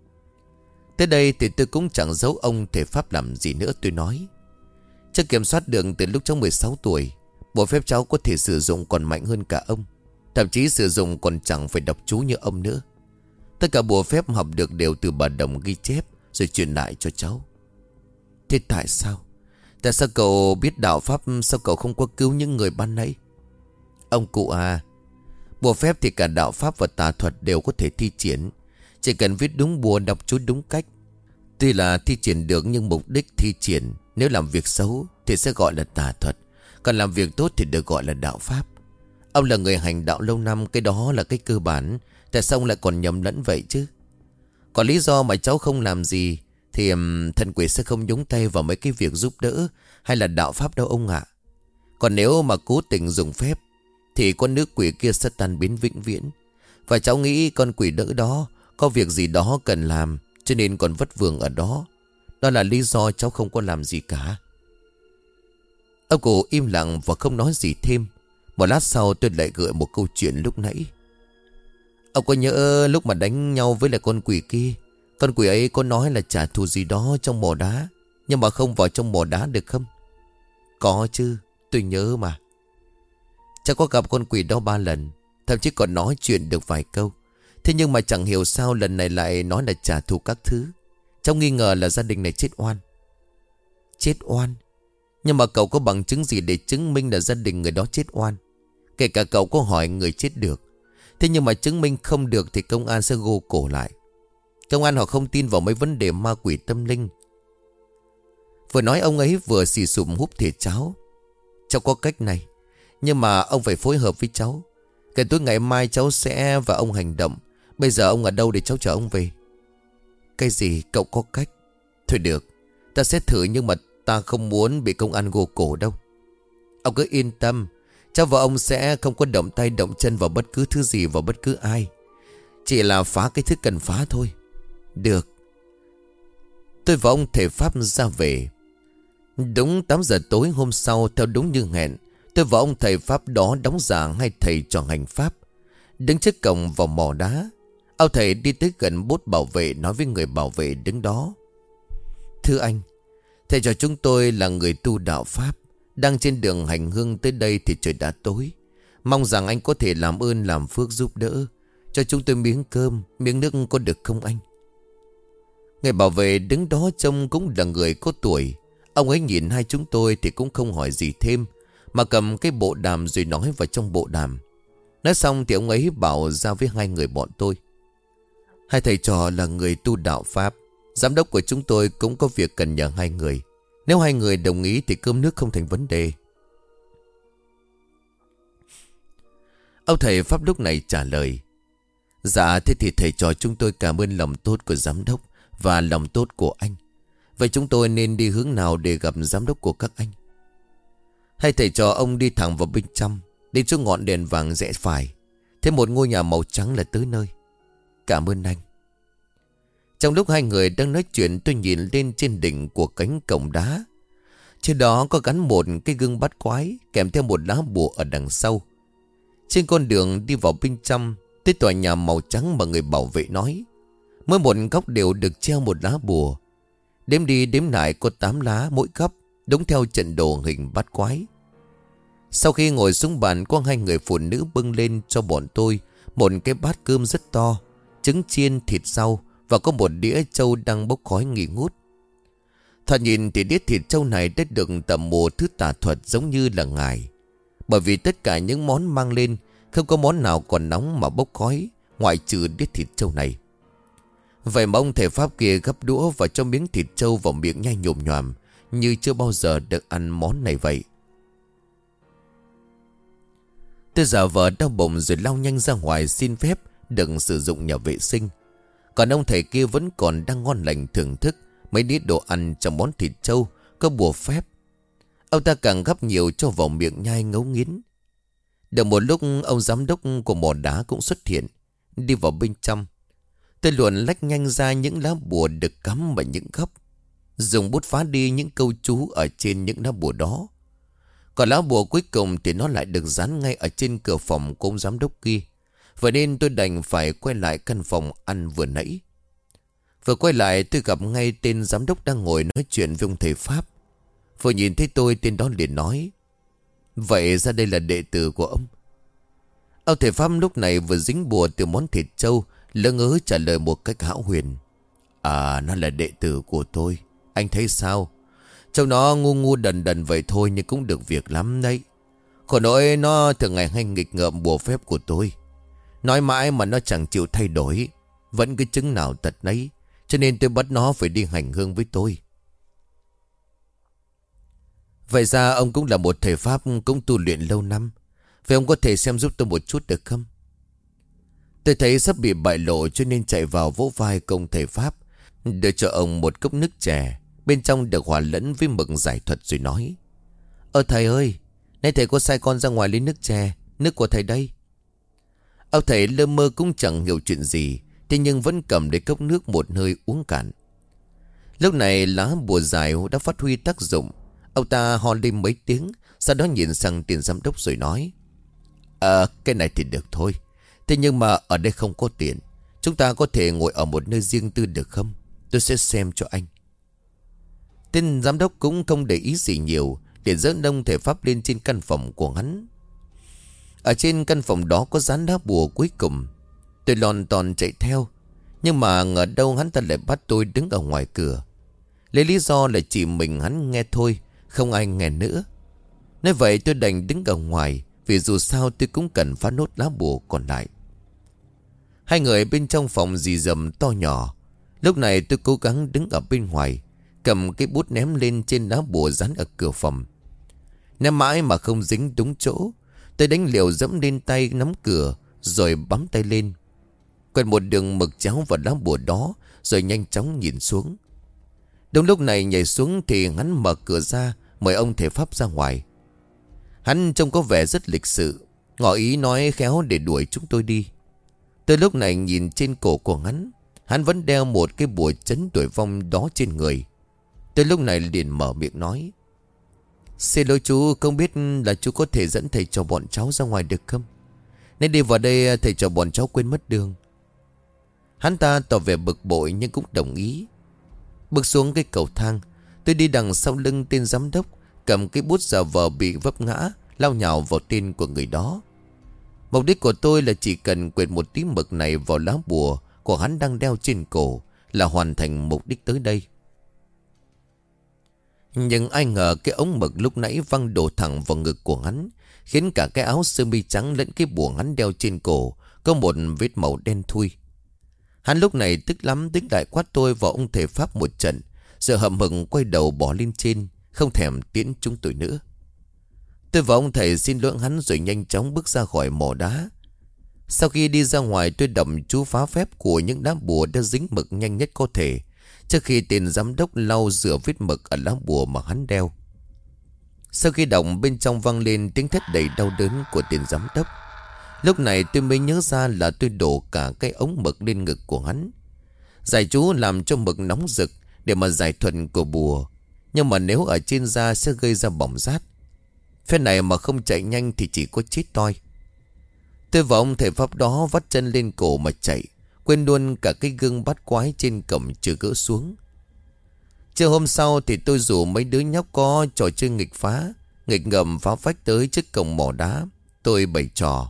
Tới đây thì tôi cũng chẳng giấu ông thể Pháp làm gì nữa. Tôi nói: Cháu kiểm soát được từ lúc cháu 16 tuổi. Bộ phép cháu có thể sử dụng còn mạnh hơn cả ông. Thậm chí sử dụng còn chẳng phải đọc chú như ông nữa. Tất cả bộ phép học được đều từ bà đồng ghi chép rồi truyền lại cho cháu. Thế tại sao? Tại sao cậu biết đạo Pháp, sao cậu không có cứu những người ban nãy? Ông cụ à, bùa phép thì cả đạo Pháp và tà thuật đều có thể thi triển. Chỉ cần viết đúng bùa, đọc chú đúng cách. Tuy là thi triển được nhưng mục đích thi triển, nếu làm việc xấu thì sẽ gọi là tà thuật, còn làm việc tốt thì được gọi là đạo Pháp. Ông là người hành đạo lâu năm, cái đó là cái cơ bản. Tại sao ông lại còn nhầm lẫn vậy chứ? Còn lý do mà cháu không làm gì thì thần quỷ sẽ không nhúng tay vào mấy cái việc giúp đỡ hay là đạo Pháp đâu ông ạ. Còn nếu mà cố tình dùng phép thì con nữ quỷ kia sẽ tan biến vĩnh viễn. Và cháu nghĩ con quỷ đỡ đó có việc gì đó cần làm, cho nên còn vất vưởng ở đó. Đó là lý do cháu không có làm gì cả. Ông cụ im lặng và không nói gì thêm. Một lát sau tôi lại gợi một câu chuyện lúc nãy. Ông có nhớ lúc mà đánh nhau với lại con quỷ kia, con quỷ ấy có nói là trả thù gì đó trong mỏ đá, nhưng mà không vào trong mỏ đá được không? Có chứ, tôi nhớ mà. Cháu có gặp con quỷ đó 3 lần, thậm chí còn nói chuyện được vài câu. Thế nhưng mà chẳng hiểu sao lần này lại nói là trả thù các thứ. Cháu nghi ngờ là gia đình này chết oan. Chết oan? Nhưng mà cậu có bằng chứng gì để chứng minh là gia đình người đó chết oan? Kể cả cậu có hỏi người chết được. Thế nhưng mà chứng minh không được thì công an sẽ gô cổ lại. Công an họ không tin vào mấy vấn đề ma quỷ tâm linh. Vừa nói ông ấy vừa xì xụm húp thìa cháo. Cháu có cách này, nhưng mà ông phải phối hợp với cháu. Kể tối ngày mai cháu sẽ và ông hành động. Bây giờ ông ở đâu để cháu chở ông về? Cái gì cậu có cách? Thôi được, Ta sẽ thử nhưng mà ta không muốn bị công an gô cổ đâu. Ông cứ yên tâm. Cháu và ông sẽ không có động tay động chân vào bất cứ thứ gì, vào bất cứ ai. Chỉ là phá cái thứ cần phá thôi. Được. Tôi và ông thầy Pháp ra về. Đúng 8 giờ tối hôm sau, theo đúng như hẹn, tôi và ông thầy Pháp đó đóng giả hai thầy trò hành pháp, đứng trước cổng vào mỏ đá. Ông thầy đi tới gần bốt bảo vệ, nói với người bảo vệ đứng đó: Thưa anh, thầy trò chúng tôi là người tu đạo Pháp, đang trên đường hành hương tới đây thì trời đã tối. Mong rằng anh có thể làm ơn làm phước giúp đỡ cho chúng tôi miếng cơm, miếng nước có được không anh? Người bảo vệ đứng đó trông cũng là người có tuổi. Ông ấy nhìn hai chúng tôi thì cũng không hỏi gì thêm, mà cầm cái bộ đàm rồi nói vào trong bộ đàm. Nói xong thì ông ấy bảo ra với hai người bọn tôi: Hai thầy trò là người tu đạo Pháp, giám đốc của chúng tôi cũng có việc cần nhờ hai người. Nếu hai người đồng ý thì cơm nước không thành vấn đề. Ông thầy Pháp lúc này trả lời: Dạ thế thì thầy trò chúng tôi cảm ơn lòng tốt của giám đốc và lòng tốt của anh. Vậy chúng tôi nên đi hướng nào để gặp giám đốc của các anh? Hai thầy trò ông đi thẳng vào bên trong, đi chỗ ngọn đèn vàng rẽ phải, thêm một ngôi nhà màu trắng là tới nơi. Cảm ơn anh. Trong lúc hai người đang nói chuyện, tôi nhìn lên trên đỉnh của cánh cổng đá. Trên đó có gắn một cái gương bắt quái, kèm theo một lá bùa ở đằng sau. Trên con đường đi vào bên trong, tới tòa nhà màu trắng mà người bảo vệ nói, mỗi một góc đều được treo một lá bùa. Đếm đi đếm lại có 8 lá mỗi góc, đúng theo trận đồ hình bắt quái. Sau khi ngồi xuống bàn, có hai người phụ nữ bưng lên cho bọn tôi một cái bát cơm rất to, trứng chiên, thịt rau, và có một đĩa trâu đang bốc khói nghi ngút. Thoạt nhìn thì đĩa thịt trâu này đã được tẩm một thứ tà thuật giống như là ngải, bởi vì tất cả những món mang lên không có món nào còn nóng mà bốc khói, ngoại trừ đĩa thịt trâu này. Vậy mà ông thầy Pháp kia gắp đũa và cho miếng thịt trâu vào miệng nhai nhồm nhòm như chưa bao giờ được ăn món này vậy. Tôi giả vờ đau bụng rồi lao nhanh ra ngoài xin phép đừng sử dụng nhà vệ sinh. Còn ông thầy kia vẫn còn đang ngon lành thưởng thức mấy đĩa đồ ăn trong món thịt trâu có bùa phép. Ông ta càng gắp nhiều cho vào miệng nhai ngấu nghiến. Được một lúc, ông giám đốc của mỏ đá cũng xuất hiện, đi vào bên trong. Tôi luồn lách nhanh ra những lá bùa được cắm vào những góc, dùng bút phá đi những câu chú ở trên những lá bùa đó. Còn lá bùa cuối cùng thì nó lại được dán ngay ở trên cửa phòng của ông giám đốc kia. Vậy nên tôi đành phải quay lại căn phòng ăn vừa nãy. Vừa quay lại, tôi gặp ngay tên giám đốc đang ngồi nói chuyện với ông thầy Pháp. Vừa nhìn thấy tôi, tên đó liền nói: Vậy ra đây là đệ tử của ông? Ông thầy Pháp lúc này vừa dính bùa từ món thịt trâu, lơ ngớ trả lời một cách hão huyền: Nó là đệ tử của tôi. Anh thấy sao? Trông nó ngu ngu đần đần vậy thôi nhưng cũng được việc lắm đấy. Khổ nỗi nó thường ngày hay nghịch ngợm bùa phép của tôi. Nói mãi mà nó chẳng chịu thay đổi, vẫn cái chứng nào tật nấy, cho nên tôi bắt nó phải đi hành hương với tôi. Vậy ra ông cũng là một thầy Pháp, cũng tu luyện lâu năm. Vậy ông có thể xem giúp tôi một chút được không? Tôi thấy sắp bị bại lộ cho nên chạy vào vỗ vai công thầy Pháp, đưa cho ông một cốc nước chè, bên trong được hòa lẫn với mực giải thuật rồi nói: Thầy ơi, nay thầy có sai con ra ngoài lấy nước chè, nước của thầy đây. Ông thầy lơ mơ cũng chẳng hiểu chuyện gì, thế nhưng vẫn cầm lấy cốc nước một hơi uống cạn. Lúc này lá bùa dài đã phát huy tác dụng. Ông ta ho lên mấy tiếng, sau đó nhìn sang tiền giám đốc rồi nói: Cái này thì được thôi. Thế nhưng mà ở đây không có tiền. Chúng ta có thể ngồi ở một nơi riêng tư được không? Tôi sẽ xem cho anh. Tên giám đốc cũng không để ý gì nhiều, để dẫn đông thầy Pháp lên trên căn phòng của hắn. Ở trên căn phòng đó có dán lá bùa cuối cùng. Tôi lòn tòn chạy theo, nhưng mà ngờ đâu hắn ta lại bắt tôi đứng ở ngoài cửa, lấy lý do là chỉ mình hắn nghe thôi, không ai nghe nữa. Nói vậy tôi đành đứng ở ngoài, vì dù sao tôi cũng cần phá nốt lá bùa còn lại. Hai người bên trong phòng rì rầm to nhỏ. Lúc này tôi cố gắng đứng ở bên ngoài, cầm cái bút ném lên trên lá bùa dán ở cửa phòng. Ném mãi mà không dính đúng chỗ. Tôi đánh liều dẫm lên tay nắm cửa, rồi bấm tay lên, quẹt một đường mực chéo vào lá bùa đó, rồi nhanh chóng nhìn xuống. Đúng lúc này nhảy xuống thì hắn mở cửa ra, mời ông thầy Pháp ra ngoài. Hắn trông có vẻ rất lịch sự, ngỏ ý nói khéo để đuổi chúng tôi đi. Tới lúc này nhìn trên cổ của hắn vẫn đeo một cái bùa trấn đuổi vong đó trên người. Tới lúc này liền mở miệng nói: "Xin lỗi chú, không biết là chú có thể dẫn thầy trò bọn cháu ra ngoài được không? Nên đi vào đây thầy trò bọn cháu quên mất đường." Hắn ta tỏ vẻ bực bội nhưng cũng đồng ý. Bước xuống cái cầu thang, tôi đi đằng sau lưng tên giám đốc, cầm cái bút giả vờ bị vấp ngã, lao nhào vào tên của người đó. Mục đích của tôi là chỉ cần quệt một tí mực này vào lá bùa của hắn đang đeo trên cổ là hoàn thành mục đích tới đây. Nhưng ai ngờ cái ống mực lúc nãy văng đổ thẳng vào ngực của hắn, khiến cả cái áo sơ mi trắng lẫn cái bùa hắn đeo trên cổ có một vết màu đen thui. Hắn lúc này tức lắm, tính đại quát tôi và ông thầy Pháp một trận, rồi hậm hực quay đầu bỏ lên trên, không thèm tiễn chúng tôi nữa. Tôi và ông thầy xin lỗi hắn rồi nhanh chóng bước ra khỏi mỏ đá. Sau khi đi ra ngoài, tôi đọc chú phá phép của những đá bùa đã dính mực nhanh nhất có thể, trước khi tên giám đốc lau rửa vết mực ở lá bùa mà hắn đeo. Sau khi đọc, bên trong vang lên tiếng thét đầy đau đớn của tên giám đốc. Lúc này tôi mới nhớ ra là tôi đổ cả cái ống mực lên ngực của hắn. Giải chú làm cho mực nóng rực để mà giải thuần của bùa, nhưng mà nếu ở trên da sẽ gây ra bỏng rát. Phe này mà không chạy nhanh thì chỉ có chết toi. Tôi và ông thầy Pháp đó vắt chân lên cổ mà chạy, quên luôn cả cái gương bát quái trên cổng chưa gỡ xuống. Trưa hôm sau thì tôi rủ mấy đứa nhóc có trò chơi nghịch phá, nghịch ngợm phá phách tới trước cổng mỏ đá. Tôi bày trò: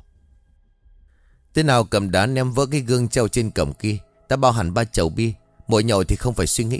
"Thế nào cầm đá ném vỡ cái gương treo trên cổng kia, ta bao hẳn 3 chầu bia, mỗi nhậu thì không phải suy nghĩ."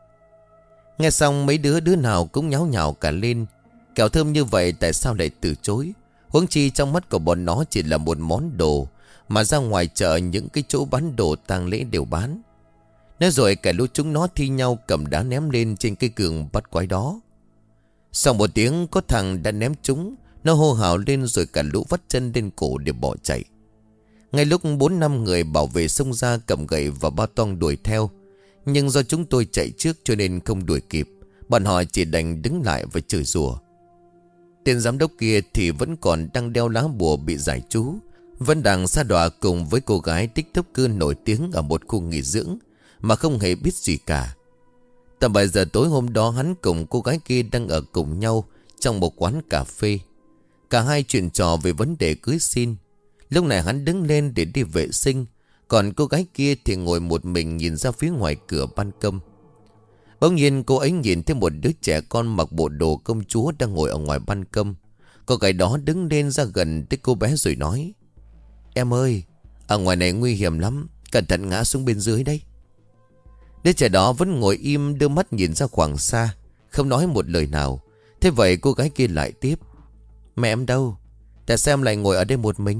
Nghe xong mấy đứa nào cũng nháo nhào cả lên. Kẹo thơm như vậy tại sao lại từ chối? Huống chi trong mắt của bọn nó chỉ là một món đồ mà ra ngoài chợ những cái chỗ bán đồ tang lễ đều bán. Nói rồi cả lũ chúng nó thi nhau cầm đá ném lên trên cái gương bắt quái đó. Sau một tiếng có thằng đã ném chúng, nó hô hào lên rồi cả lũ vắt chân lên cổ để bỏ chạy. Ngay lúc 4-5 người bảo vệ xông ra cầm gậy và ba toang đuổi theo, nhưng do chúng tôi chạy trước cho nên không đuổi kịp. Bọn họ chỉ đành đứng lại và chửi rủa. Tên giám đốc kia thì vẫn còn đang đeo lá bùa bị giải chú, vẫn đang sa đọa cùng với cô gái TikToker nổi tiếng ở một khu nghỉ dưỡng mà không hề biết gì cả. Tầm 7 giờ tối hôm đó, hắn cùng cô gái kia đang ở cùng nhau trong một quán cà phê. Cả hai chuyện trò về vấn đề cưới xin. Lúc này hắn đứng lên để đi vệ sinh, còn cô gái kia thì ngồi một mình nhìn ra phía ngoài cửa ban công. Bỗng nhiên cô ấy nhìn thấy một đứa trẻ con mặc bộ đồ công chúa đang ngồi ở ngoài ban công. Cô gái đó đứng lên ra gần tới cô bé rồi nói: "Em ơi, ở ngoài này nguy hiểm lắm, cẩn thận ngã xuống bên dưới đấy." Đứa trẻ đó vẫn ngồi im, đưa mắt nhìn ra khoảng xa, không nói một lời nào. Thế vậy cô gái kia lại tiếp: "Mẹ em đâu? Tại sao em lại ngồi ở đây một mình?"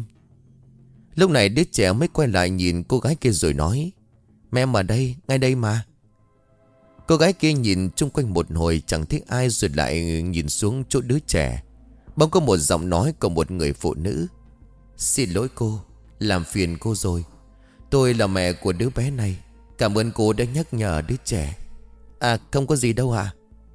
Lúc này đứa trẻ mới quay lại nhìn cô gái kia rồi nói: "Mẹ em ở đây, ngay đây mà." Cô gái kia nhìn chung quanh một hồi chẳng thấy ai rồi lại nhìn xuống chỗ đứa trẻ. Bỗng có một giọng nói của một người phụ nữ: "Xin lỗi cô, làm phiền cô rồi. Tôi là mẹ của đứa bé này. Cảm ơn cô đã nhắc nhở đứa trẻ." "À, không có gì đâu ạ."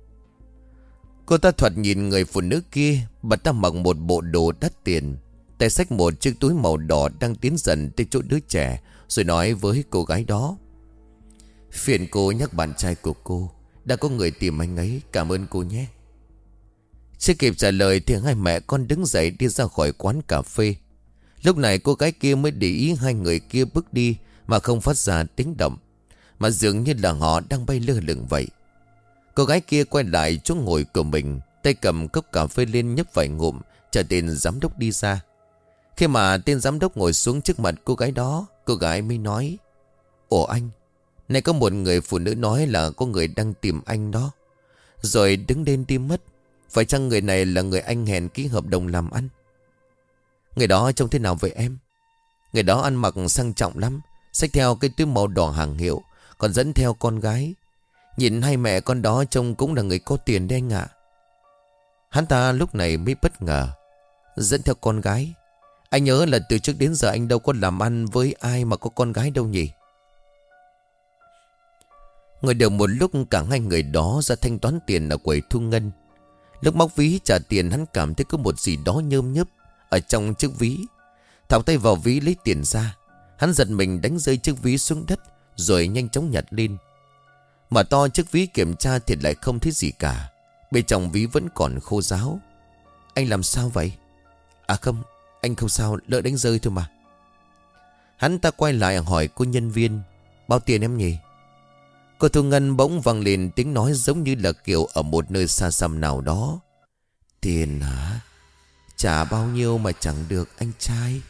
Cô ta thoạt nhìn người phụ nữ kia, bà ta mặc một bộ đồ đắt tiền, tay xách một chiếc túi màu đỏ đang tiến dần tới chỗ đứa trẻ, rồi nói với cô gái đó: "Phiền cô nhắc bạn trai của cô, đã có người tìm anh ấy, cảm ơn cô nhé." Chưa kịp trả lời thì hai mẹ con đứng dậy đi ra khỏi quán cà phê. Lúc này cô gái kia mới để ý hai người kia bước đi mà không phát ra tiếng động, mà dường như là họ đang bay lơ lửng vậy. Cô gái kia quay lại chỗ ngồi của mình, tay cầm cốc cà phê lên nhấp vài ngụm, chờ tên giám đốc đi ra. Khi mà tên giám đốc ngồi xuống trước mặt cô gái đó, cô gái mới nói: "Ồ anh, này có một người phụ nữ nói là có người đang tìm anh đó." Rồi đứng lên đi mất. Phải chăng người này là người anh hẹn ký hợp đồng làm ăn? "Người đó trông thế nào vậy em?" "Người đó ăn mặc sang trọng lắm, xách theo cái túi màu đỏ hàng hiệu, còn dẫn theo con gái. Nhìn hai mẹ con đó trông cũng là người có tiền đấy anh ạ." Hắn ta lúc này mới bất ngờ: "Dẫn theo con gái? Anh nhớ là từ trước đến giờ anh đâu có làm ăn với ai mà có con gái đâu nhỉ?" Ngồi được một lúc cả hai người đó ra thanh toán tiền ở quầy thu ngân. Lúc móc ví trả tiền hắn cảm thấy có một gì đó nhơm nhớp ở trong chiếc ví. Thọc tay vào ví lấy tiền ra. Hắn giật mình đánh rơi chiếc ví xuống đất rồi nhanh chóng nhặt lên. Mở to chiếc ví kiểm tra thì lại không thấy gì cả. Bên trong ví vẫn còn khô ráo. Anh làm sao vậy? À không, anh không sao, lỡ đánh rơi thôi mà. Hắn ta quay lại hỏi cô nhân viên: bao tiền em nhỉ? Cô thu ngân bỗng vang lên tiếng nói giống như là kiểu ở một nơi xa xăm nào đó. Tiền hả? Trả bao nhiêu mà chẳng được anh trai?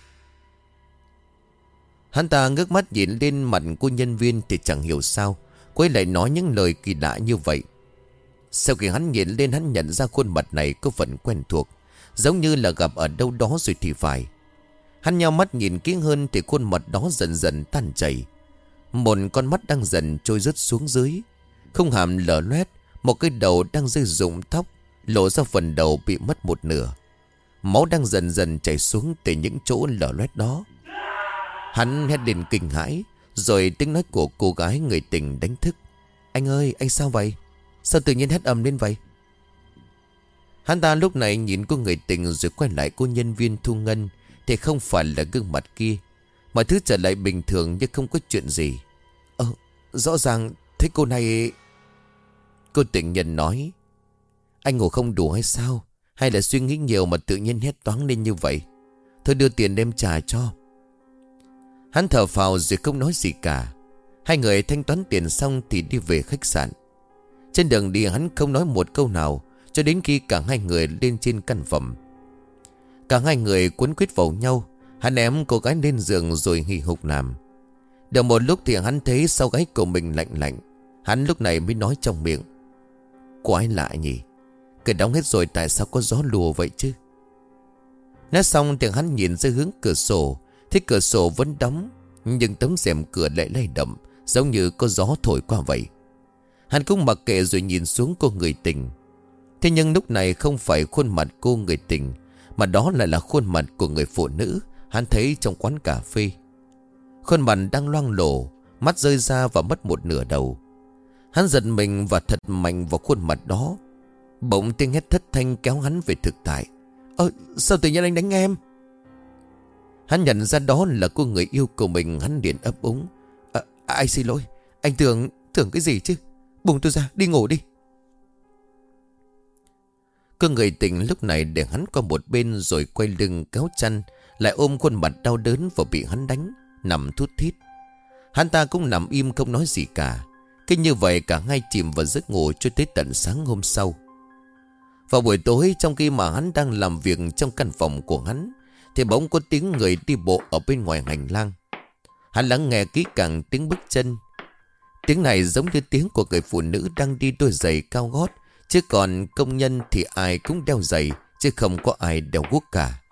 Hắn ta ngước mắt nhìn lên mặt cô nhân viên thì chẳng hiểu sao cô ấy lại nói những lời kỳ lạ như vậy. Sau khi hắn nhìn lên, hắn nhận ra khuôn mặt này có phần quen thuộc, giống như là gặp ở đâu đó rồi thì phải. Hắn nheo mắt nhìn kỹ hơn thì khuôn mặt đó dần dần tan chảy. Một con mắt đang dần trôi rớt xuống dưới, không hàm lở loét. Một cái đầu đang rơi rụng tóc, lộ ra phần đầu bị mất một nửa. Máu đang dần dần chảy xuống từ những chỗ lở loét đó. Hắn hét lên kinh hãi, rồi tiếng nói của cô gái người tình đánh thức: anh ơi, anh sao vậy? Sao tự nhiên hét ầm lên vậy? Hắn ta lúc này nhìn cô người tình rồi quay lại cô nhân viên thu ngân thì không phải là gương mặt kia. Mọi thứ trở lại bình thường như không có chuyện gì. Rõ ràng thấy cô này... Cô tình nhân nói: anh ngủ không đủ hay sao? Hay là suy nghĩ nhiều mà tự nhiên hét toáng lên như vậy? Thôi đưa tiền đem trả cho. Hắn thở phào rồi không nói gì cả. Hai người thanh toán tiền xong thì đi về khách sạn. Trên đường đi hắn không nói một câu nào cho đến khi cả hai người lên trên căn phòng. Cả hai người quấn quýt vào nhau. Hắn ném cô gái lên giường rồi hì hục làm. Được một lúc thì hắn thấy sau gáy của mình lạnh lạnh. Hắn lúc này mới nói trong miệng: quái lạ nhỉ, cửa đóng hết rồi tại sao có gió lùa vậy chứ? Nói xong thì hắn nhìn ra hướng cửa sổ, thấy cửa sổ vẫn đóng, nhưng tấm rèm cửa lại lay động, giống như có gió thổi qua vậy. Hắn cũng mặc kệ rồi nhìn xuống cô người tình. Thế nhưng lúc này không phải khuôn mặt cô người tình, mà đó lại là khuôn mặt của người phụ nữ hắn thấy trong quán cà phê. Khuôn mặt đang loang lổ, mắt rơi ra và mất một nửa đầu. Hắn giật mình và thật mạnh vào khuôn mặt đó. Bỗng tiếng hét thất thanh kéo hắn về thực tại: sao tự nhiên anh đánh em? Hắn nhận ra đó là cô người yêu của mình. Hắn liền ấp úng: anh xin lỗi, anh tưởng cái gì chứ? Buông tôi ra, đi ngủ đi. Cô người tình lúc này để hắn qua một bên rồi quay lưng kéo chăn, lại ôm khuôn mặt đau đớn và bị hắn đánh, nằm thút thít. Hắn ta cũng nằm im không nói gì cả. Cứ như vậy cả hai chìm vào giấc ngủ cho tới tận sáng hôm sau. Vào buổi tối, trong khi mà hắn đang làm việc trong căn phòng của hắn, thì bỗng có tiếng người đi bộ ở bên ngoài hành lang. Hắn lắng nghe kỹ càng tiếng bước chân. Tiếng này giống như tiếng của người phụ nữ đang đi đôi giày cao gót, chứ còn công nhân thì ai cũng đeo giày, chứ không có ai đeo guốc cả.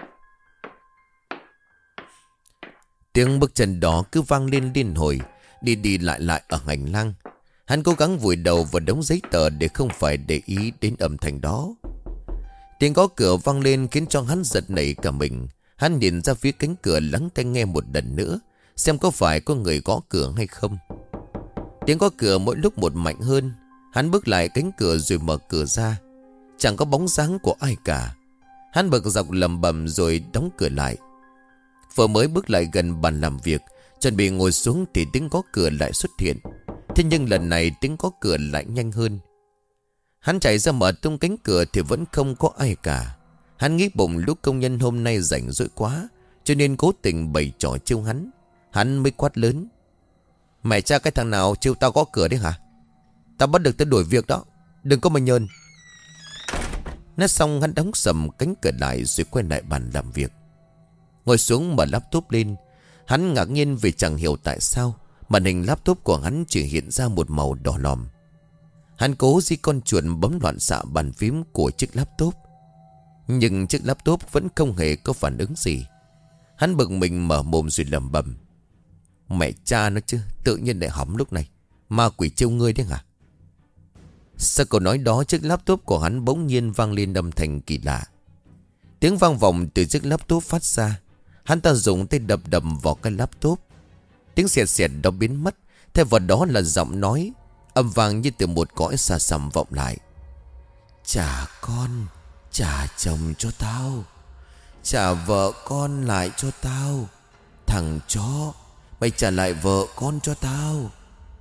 Tiếng bước chân đó cứ vang lên liên hồi, đi đi lại lại ở hành lang. Hắn cố gắng vùi đầu vào đống giấy tờ để không phải để ý đến âm thanh đó. Tiếng gõ cửa vang lên khiến cho hắn giật nảy cả mình. Hắn nhìn ra phía cánh cửa lắng tai nghe một lần nữa, xem có phải có người gõ cửa hay không. Tiếng gõ cửa mỗi lúc một mạnh hơn. Hắn bước lại cánh cửa rồi mở cửa ra. Chẳng có bóng dáng của ai cả. Hắn bực dọc lầm bầm rồi đóng cửa lại. Vừa mới bước lại gần bàn làm việc, chuẩn bị ngồi xuống thì tiếng gõ cửa lại xuất hiện. Thế nhưng lần này tiếng gõ cửa lại nhanh hơn. Hắn chạy ra mở tung cánh cửa thì vẫn không có ai cả. Hắn nghĩ bụng lúc công nhân hôm nay rảnh rỗi quá, cho nên cố tình bày trò trêu hắn. Hắn mới quát lớn: mẹ cha cái thằng nào trêu tao gõ cửa đấy hả? Tao bắt được tao đuổi việc đó, đừng có mà nhơn. Nói xong hắn đóng sầm cánh cửa lại rồi quay lại bàn làm việc. Ngồi xuống mở laptop lên. Hắn ngạc nhiên vì chẳng hiểu tại sao màn hình laptop của hắn chỉ hiện ra một màu đỏ lòm. Hắn cố di con chuột bấm loạn xạ bàn phím của chiếc laptop, nhưng chiếc laptop vẫn không hề có phản ứng gì. Hắn bực mình mở mồm rồi lẩm bẩm: mẹ cha nó chứ, tự nhiên lại hỏng lúc này. Ma quỷ trêu ngươi đấy hả? Sau câu nói đó, chiếc laptop của hắn bỗng nhiên vang lên âm thanh kỳ lạ. Tiếng vang vọng từ chiếc laptop phát ra. Hắn ta dùng tay đập đập vào cái laptop. Tiếng xẹt xẹt đó biến mất, thay vào đó là giọng nói: Âm vang như từ một cõi xa xăm vọng lại. Trả con, trả chồng cho tao, trả vợ con lại cho tao. Thằng chó, mày trả lại vợ con cho tao.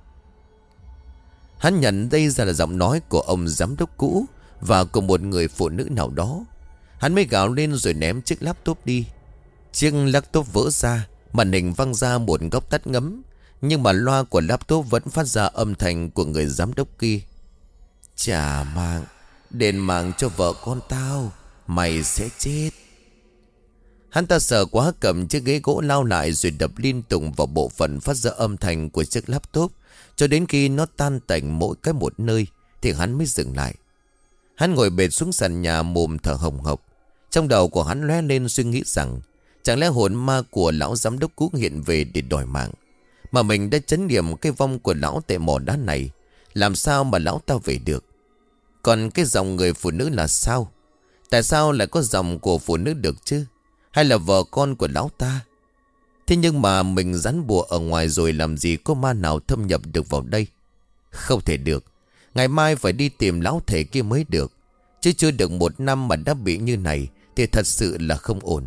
Hắn nhận đây ra là giọng nói của ông giám đốc cũ và của một người phụ nữ nào đó. Hắn mới gào lên rồi ném chiếc laptop đi. Chiếc laptop vỡ ra, màn hình văng ra một góc tắt ngấm. Nhưng mà loa của laptop vẫn phát ra âm thanh của người giám đốc kia. Trả mạng, đền mạng cho vợ con tao, mày sẽ chết. Hắn ta sợ quá, cầm chiếc ghế gỗ lao lại rồi đập liên tục vào bộ phận phát ra âm thanh của chiếc laptop, cho đến khi nó tan tành mỗi cái một nơi thì hắn mới dừng lại. Hắn ngồi bệt xuống sàn nhà, mồm thở hồng hộc. Trong đầu của hắn lóe lên suy nghĩ rằng chẳng lẽ hồn ma của lão giám đốc cũ hiện về để đòi mạng, mà mình đã chấn điểm cái vong của lão tại mỏ đá này. Làm sao mà lão ta về được? Còn cái dòng người phụ nữ là sao? Tại sao lại có dòng của phụ nữ được chứ? Hay là vợ con của lão ta? Thế nhưng mà mình rắn bùa ở ngoài rồi, làm gì có ma nào thâm nhập được vào đây? Không thể được. Ngày mai phải đi tìm lão thầy kia mới được. Chứ chưa được 1 năm mà đã bị như này thì thật sự là không ổn.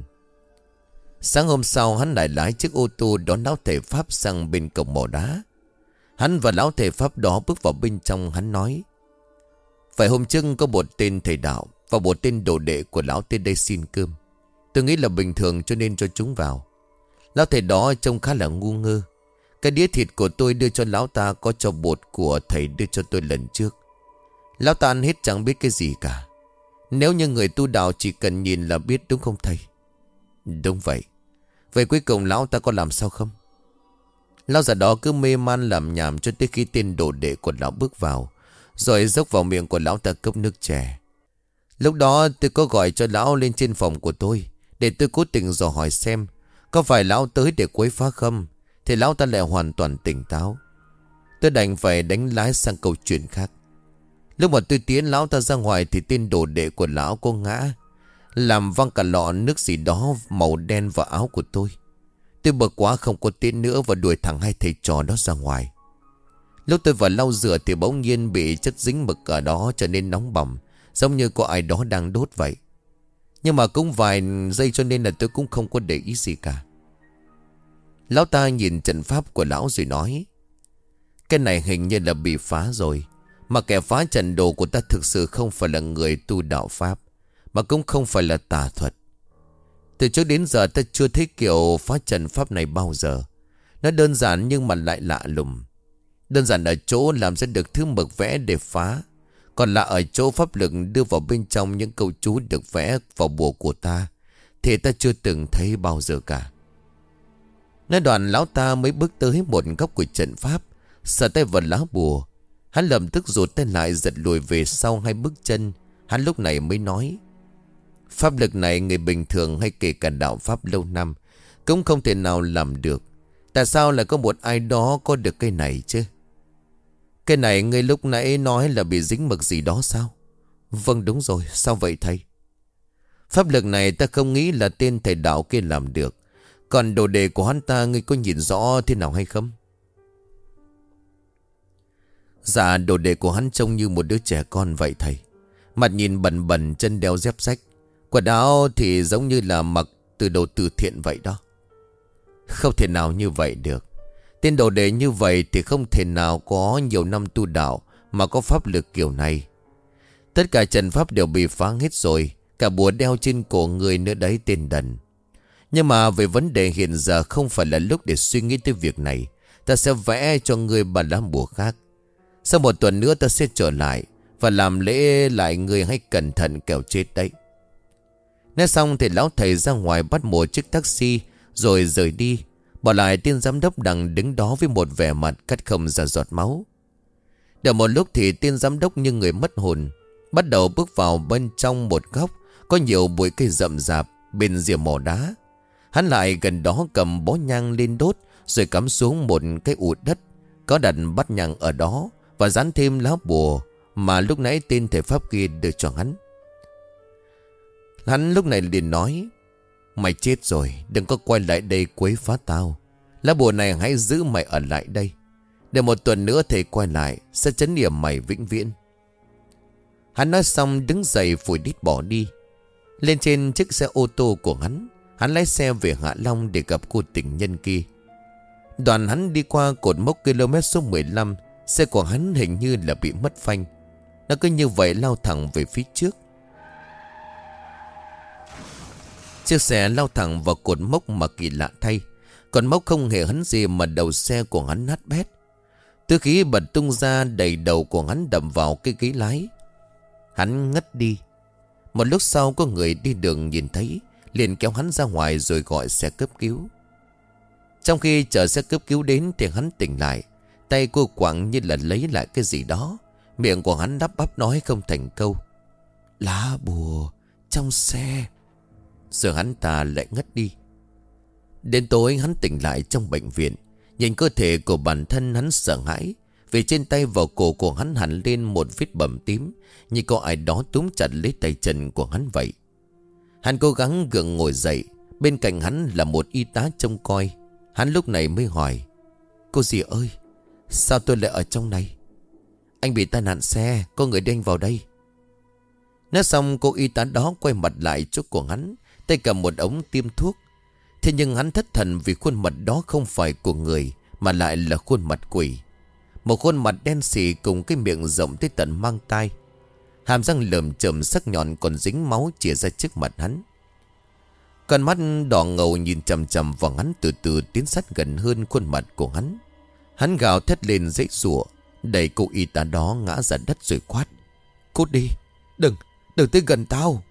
Sáng hôm sau hắn lại lái chiếc ô tô đón lão thầy Pháp sang bên cổng mỏ đá. Hắn và lão thầy Pháp đó bước vào bên trong. Hắn nói: Phải hôm trước có một tên thầy đạo và một tên đồ đệ của lão tới đây xin cơm. Tôi nghĩ là bình thường cho nên cho chúng vào. Lão thầy đó trông khá là ngu ngơ. Cái đĩa thịt của tôi đưa cho lão ta có cho bột của thầy đưa cho tôi lần trước. Lão ta ăn hết chẳng biết cái gì cả. Nếu như người tu đạo chỉ cần nhìn là biết, đúng không thầy? Đúng vậy. Vậy cuối cùng lão ta có làm sao không? Lão già đó cứ mê man làm nhảm cho tới khi tên đồ đệ của lão bước vào, rồi dốc vào miệng của lão ta cốc nước chè. Lúc đó tôi có gọi cho lão lên trên phòng của tôi để tôi cố tình dò hỏi xem có phải lão tới để quấy phá không. Thì lão ta lại hoàn toàn tỉnh táo. Tôi đành phải đánh lái sang câu chuyện khác. Lúc mà tôi tiến lão ta ra ngoài thì tên đồ đệ của lão có ngã, làm văng cả lọ nước gì đó màu đen vào áo của tôi. Tôi bực quá không có tiến nữa và đuổi thẳng hai thầy trò đó ra ngoài. Lúc tôi vào lau rửa thì bỗng nhiên bị chất dính mực ở đó trở nên nóng bỏng, giống như có ai đó đang đốt vậy. Nhưng mà cũng vài giây cho nên là tôi cũng không có để ý gì cả. Lão ta nhìn trận pháp của lão rồi nói: Cái này hình như là bị phá rồi. Mà kẻ phá trận đồ của ta thực sự không phải là người tu đạo pháp, mà cũng không phải là tà thuật. Từ trước đến giờ ta chưa thấy kiểu phá trận pháp này bao giờ. Nó đơn giản nhưng mà lại lạ lùng. Đơn giản ở chỗ làm ra được thứ mực vẽ để phá, còn lạ ở chỗ pháp lực đưa vào bên trong những câu chú được vẽ vào bùa của ta thì ta chưa từng thấy bao giờ cả. Nói đoạn lão ta mới bước tới một góc của trận pháp, sờ tay vào lá bùa. Hắn lập tức rụt tay lại, giật lùi về sau 2 bước chân. Hắn lúc này mới nói: Pháp lực này người bình thường hay kể cả đạo pháp lâu năm cũng không thể nào làm được. Tại sao lại có một ai đó có được cây này chứ? Cái này người lúc nãy nói là bị dính mực gì đó sao? Vâng đúng rồi, sao vậy thầy? Pháp lực này ta không nghĩ là tên thầy đạo kia làm được. Còn đồ đề của hắn ta ngươi có nhìn rõ thế nào hay không? Dạ, đồ đề của hắn trông như một đứa trẻ con vậy thầy. Mặt nhìn bẩn bẩn, chân đeo dép sách, quần áo thì giống như là mặc từ đồ từ thiện vậy đó. Không thể nào như vậy được. Tên đồ đề như vậy thì không thể nào có nhiều năm tu đạo mà có pháp lực kiểu này. Tất cả trận pháp đều bị phá hết rồi, cả bùa đeo trên cổ người nữa đấy tên đần. Nhưng mà về vấn đề hiện giờ không phải là lúc để suy nghĩ tới việc này. Ta sẽ vẽ cho ngươi bà lá bùa khác. Sau 1 tuần nữa ta sẽ trở lại và làm lễ lại, ngươi hãy cẩn thận kẻo chết đấy. Nói xong thì lão thầy ra ngoài bắt một chiếc taxi rồi rời đi, bỏ lại tên giám đốc đang đứng đó với một vẻ mặt cắt không ra giọt máu. Đợi một lúc thì tên giám đốc như người mất hồn, bắt đầu bước vào bên trong một góc có nhiều bụi cây rậm rạp bên rìa mỏ đá. Hắn lại gần đó cầm bó nhang lên đốt, rồi cắm xuống một cái ụ đất có đặt bát nhang ở đó và dán thêm lá bùa mà lúc nãy tên thầy pháp kia đưa cho hắn. Hắn lúc này liền nói: Mày chết rồi, đừng có quay lại đây quấy phá tao. Lá bùa này hãy giữ mày ở lại đây. Để một tuần nữa thầy quay lại sẽ trấn yểm mày vĩnh viễn. Hắn nói xong đứng dậy phủi đít bỏ đi. Lên trên chiếc xe ô tô của hắn lái xe về Hạ Long để gặp cô tình nhân kia. Đoàn hắn đi qua cột mốc km số 15. Xe của hắn hình như là bị mất phanh. Nó cứ như vậy lao thẳng về phía trước. Chiếc xe lao thẳng vào cột mốc mà kỳ lạ thay, cột mốc không hề hấn gì mà đầu xe của hắn nát bét. Tư khí bật tung ra đầy đầu của hắn đập vào cái ghế lái. Hắn ngất đi. Một lúc sau có người đi đường nhìn thấy, liền kéo hắn ra ngoài rồi gọi xe cấp cứu. Trong khi chờ xe cấp cứu đến thì hắn tỉnh lại. Tay cô quặng như là lấy lại cái gì đó. Miệng của hắn đắp bắp nói không thành câu. Lá bùa trong xe. Rồi hắn ta lại ngất đi. Đến tối hắn tỉnh lại trong bệnh viện. Nhìn cơ thể của bản thân hắn sợ hãi. Vì trên tay và cổ của hắn hẳn lên một vết bầm tím, như có ai đó túm chặt lấy tay chân của hắn vậy. Hắn cố gắng gượng ngồi dậy. Bên cạnh hắn là một y tá trông coi. Hắn lúc này mới hỏi: Cô dì ơi, sao tôi lại ở trong này? Anh bị tai nạn xe, có người đưa anh vào đây. Nói xong cô y tá đó quay mặt lại chỗ của hắn, tay cầm một ống tiêm thuốc. Thế nhưng hắn thất thần vì khuôn mặt đó không phải của người, mà lại là khuôn mặt quỷ. Một khuôn mặt đen xì cùng cái miệng rộng tới tận mang tai. Hàm răng lởm chởm sắc nhọn còn dính máu chìa ra trước mặt hắn. Con mắt đỏ ngầu nhìn chằm chằm vào hắn, từ từ tiến sát gần hơn khuôn mặt của hắn. Hắn gào thét lên dãy giụa, đẩy cô y tá đó ngã ra đất rồi quát: Cút đi, đừng tới gần tao.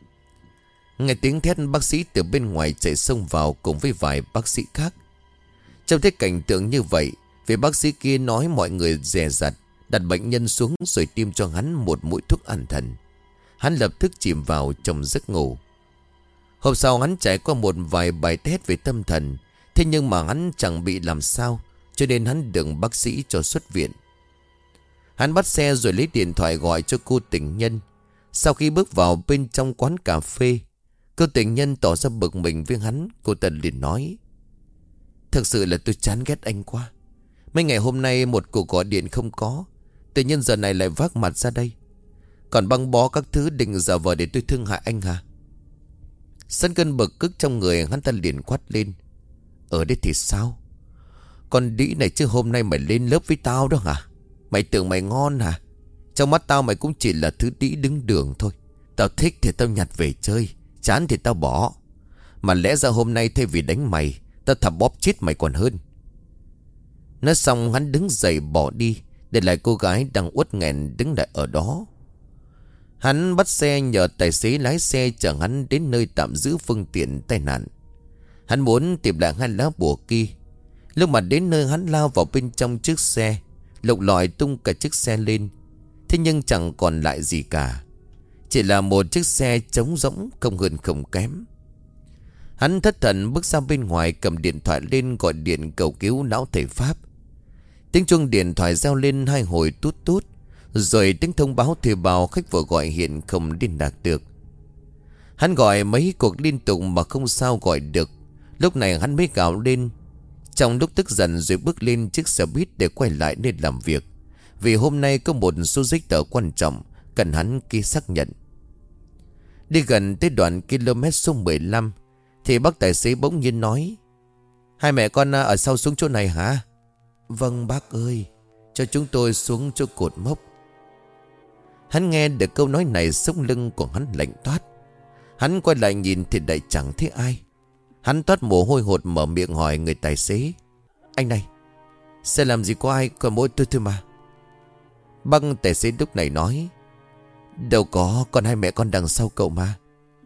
Nghe tiếng thét, bác sĩ từ bên ngoài chạy xông vào cùng với vài bác sĩ khác. Trong thấy cảnh tượng như vậy, vì bác sĩ kia nói mọi người dè dặt đặt bệnh nhân xuống rồi tiêm cho hắn một mũi thuốc an thần. Hắn lập tức chìm vào trong giấc ngủ. Hôm sau hắn trải qua một vài bài test về tâm thần. Thế nhưng mà hắn chẳng bị làm sao, cho nên hắn được bác sĩ cho xuất viện. Hắn bắt xe rồi lấy điện thoại gọi cho cô tình nhân. Sau khi bước vào bên trong quán cà phê, cô tình nhân tỏ ra bực mình với hắn. Cô ta liền nói: Thực sự là tôi chán ghét anh quá. Mấy ngày hôm nay một cuộc gọi điện không có, tự nhiên giờ này lại vác mặt ra đây, còn băng bó các thứ định giả vờ để tôi thương hại anh hả? Sân cơn bực tức trong người hắn ta liền quát lên: Ở đây thì sao? Con đĩ này chứ hôm nay mày lên lớp với tao đó hả? Mày tưởng mày ngon hả? Trong mắt tao mày cũng chỉ là thứ đĩ đứng đường thôi. Tao thích thì tao nhặt về chơi, chán thì tao bỏ. Mà lẽ ra hôm nay thay vì đánh mày, tao thà bóp chết mày còn hơn. Nói xong hắn đứng dậy bỏ đi, để lại cô gái đang uất nghẹn đứng lại ở đó. Hắn bắt xe nhờ tài xế lái xe chở hắn đến nơi tạm giữ phương tiện tai nạn. Hắn muốn tìm lại hai lá bùa kia. Lúc mà đến nơi hắn lao vào bên trong chiếc xe, lục lọi tung cả chiếc xe lên. Thế nhưng chẳng còn lại gì cả, chỉ là một chiếc xe trống rỗng, không hơn không kém. Hắn thất thần bước ra bên ngoài, cầm điện thoại lên gọi điện cầu cứu lão thầy Pháp. Tiếng chuông điện thoại reo lên 2 hồi tút tút, rồi tiếng thông báo thuê bao khách vừa gọi hiện không liên lạc được. Hắn gọi mấy cuộc liên tục mà không sao gọi được. Lúc này hắn mới gào lên, trong lúc tức giận, rồi bước lên chiếc xe buýt để quay lại nơi làm việc. Vì hôm nay có một số giấy tờ quan trọng cần hắn ký xác nhận. Đi gần tới đoạn km số 15 thì bác tài xế bỗng nhiên nói: Hai mẹ con ở sau xuống chỗ này hả? Vâng bác ơi, cho chúng tôi xuống chỗ cột mốc. Hắn nghe được câu nói này, sống lưng của hắn lạnh toát. Hắn quay lại nhìn thì lại chẳng thấy ai. Hắn toát mồ hôi hột, mở miệng hỏi người tài xế: Anh này, xe làm gì có ai, còn mỗi tôi thôi mà. Bác tài xế lúc này nói: Đâu có, còn hai mẹ con đằng sau cậu mà.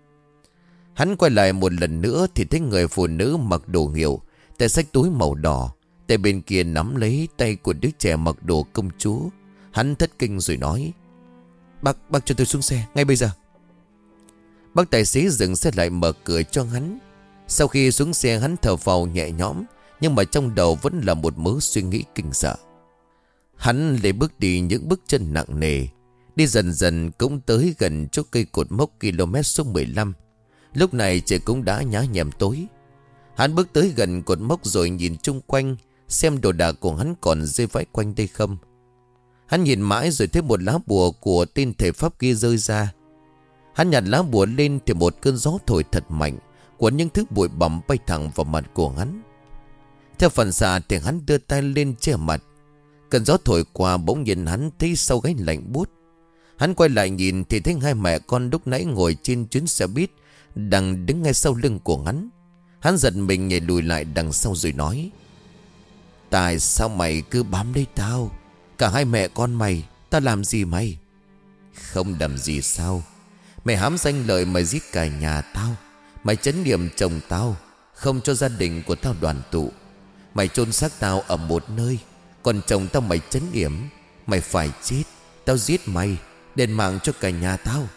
Hắn quay lại một lần nữa thì thấy người phụ nữ mặc đồ hiệu, tay xách túi màu đỏ, tay bên kia nắm lấy tay của đứa trẻ mặc đồ công chúa. Hắn thất kinh rồi nói: Bác cho tôi xuống xe ngay bây giờ. Bác tài xế dừng xe lại, mở cửa cho hắn. Sau khi xuống xe, hắn thở phào nhẹ nhõm, nhưng mà trong đầu vẫn là một mớ suy nghĩ kinh sợ. Hắn lấy bước đi những bước chân nặng nề, đi dần dần cũng tới gần chỗ cây cột mốc km số 15. Lúc này trời cũng đã nhá nhem tối. Hắn bước tới gần cột mốc rồi nhìn chung quanh, xem đồ đạc của hắn còn rơi vãi quanh đây không. Hắn nhìn mãi rồi thấy một lá bùa của tên thể pháp kia rơi ra. Hắn nhặt lá bùa lên thì một cơn gió thổi thật mạnh, cuốn những thứ bụi bặm bay thẳng vào mặt của hắn. Theo phản xạ thì hắn đưa tay lên che mặt. Cơn gió thổi qua bỗng nhiên hắn thấy sau gáy lạnh buốt. Hắn quay lại nhìn thì thấy hai mẹ con lúc nãy ngồi trên chuyến xe buýt đang đứng ngay sau lưng của hắn. Hắn giật mình nhảy lùi lại đằng sau rồi nói: tại sao mày cứ bám lấy tao? Cả hai mẹ con mày, tao làm gì mày? Không làm gì sao? Mày hám danh lợi mày giết cả nhà tao. Mày trấn niệm chồng tao, không cho gia đình của tao đoàn tụ. Mày chôn xác tao ở một nơi, còn chồng tao mày trấn niệm. Mày phải chết, tao giết mày, đền mạng cho cả nhà tao.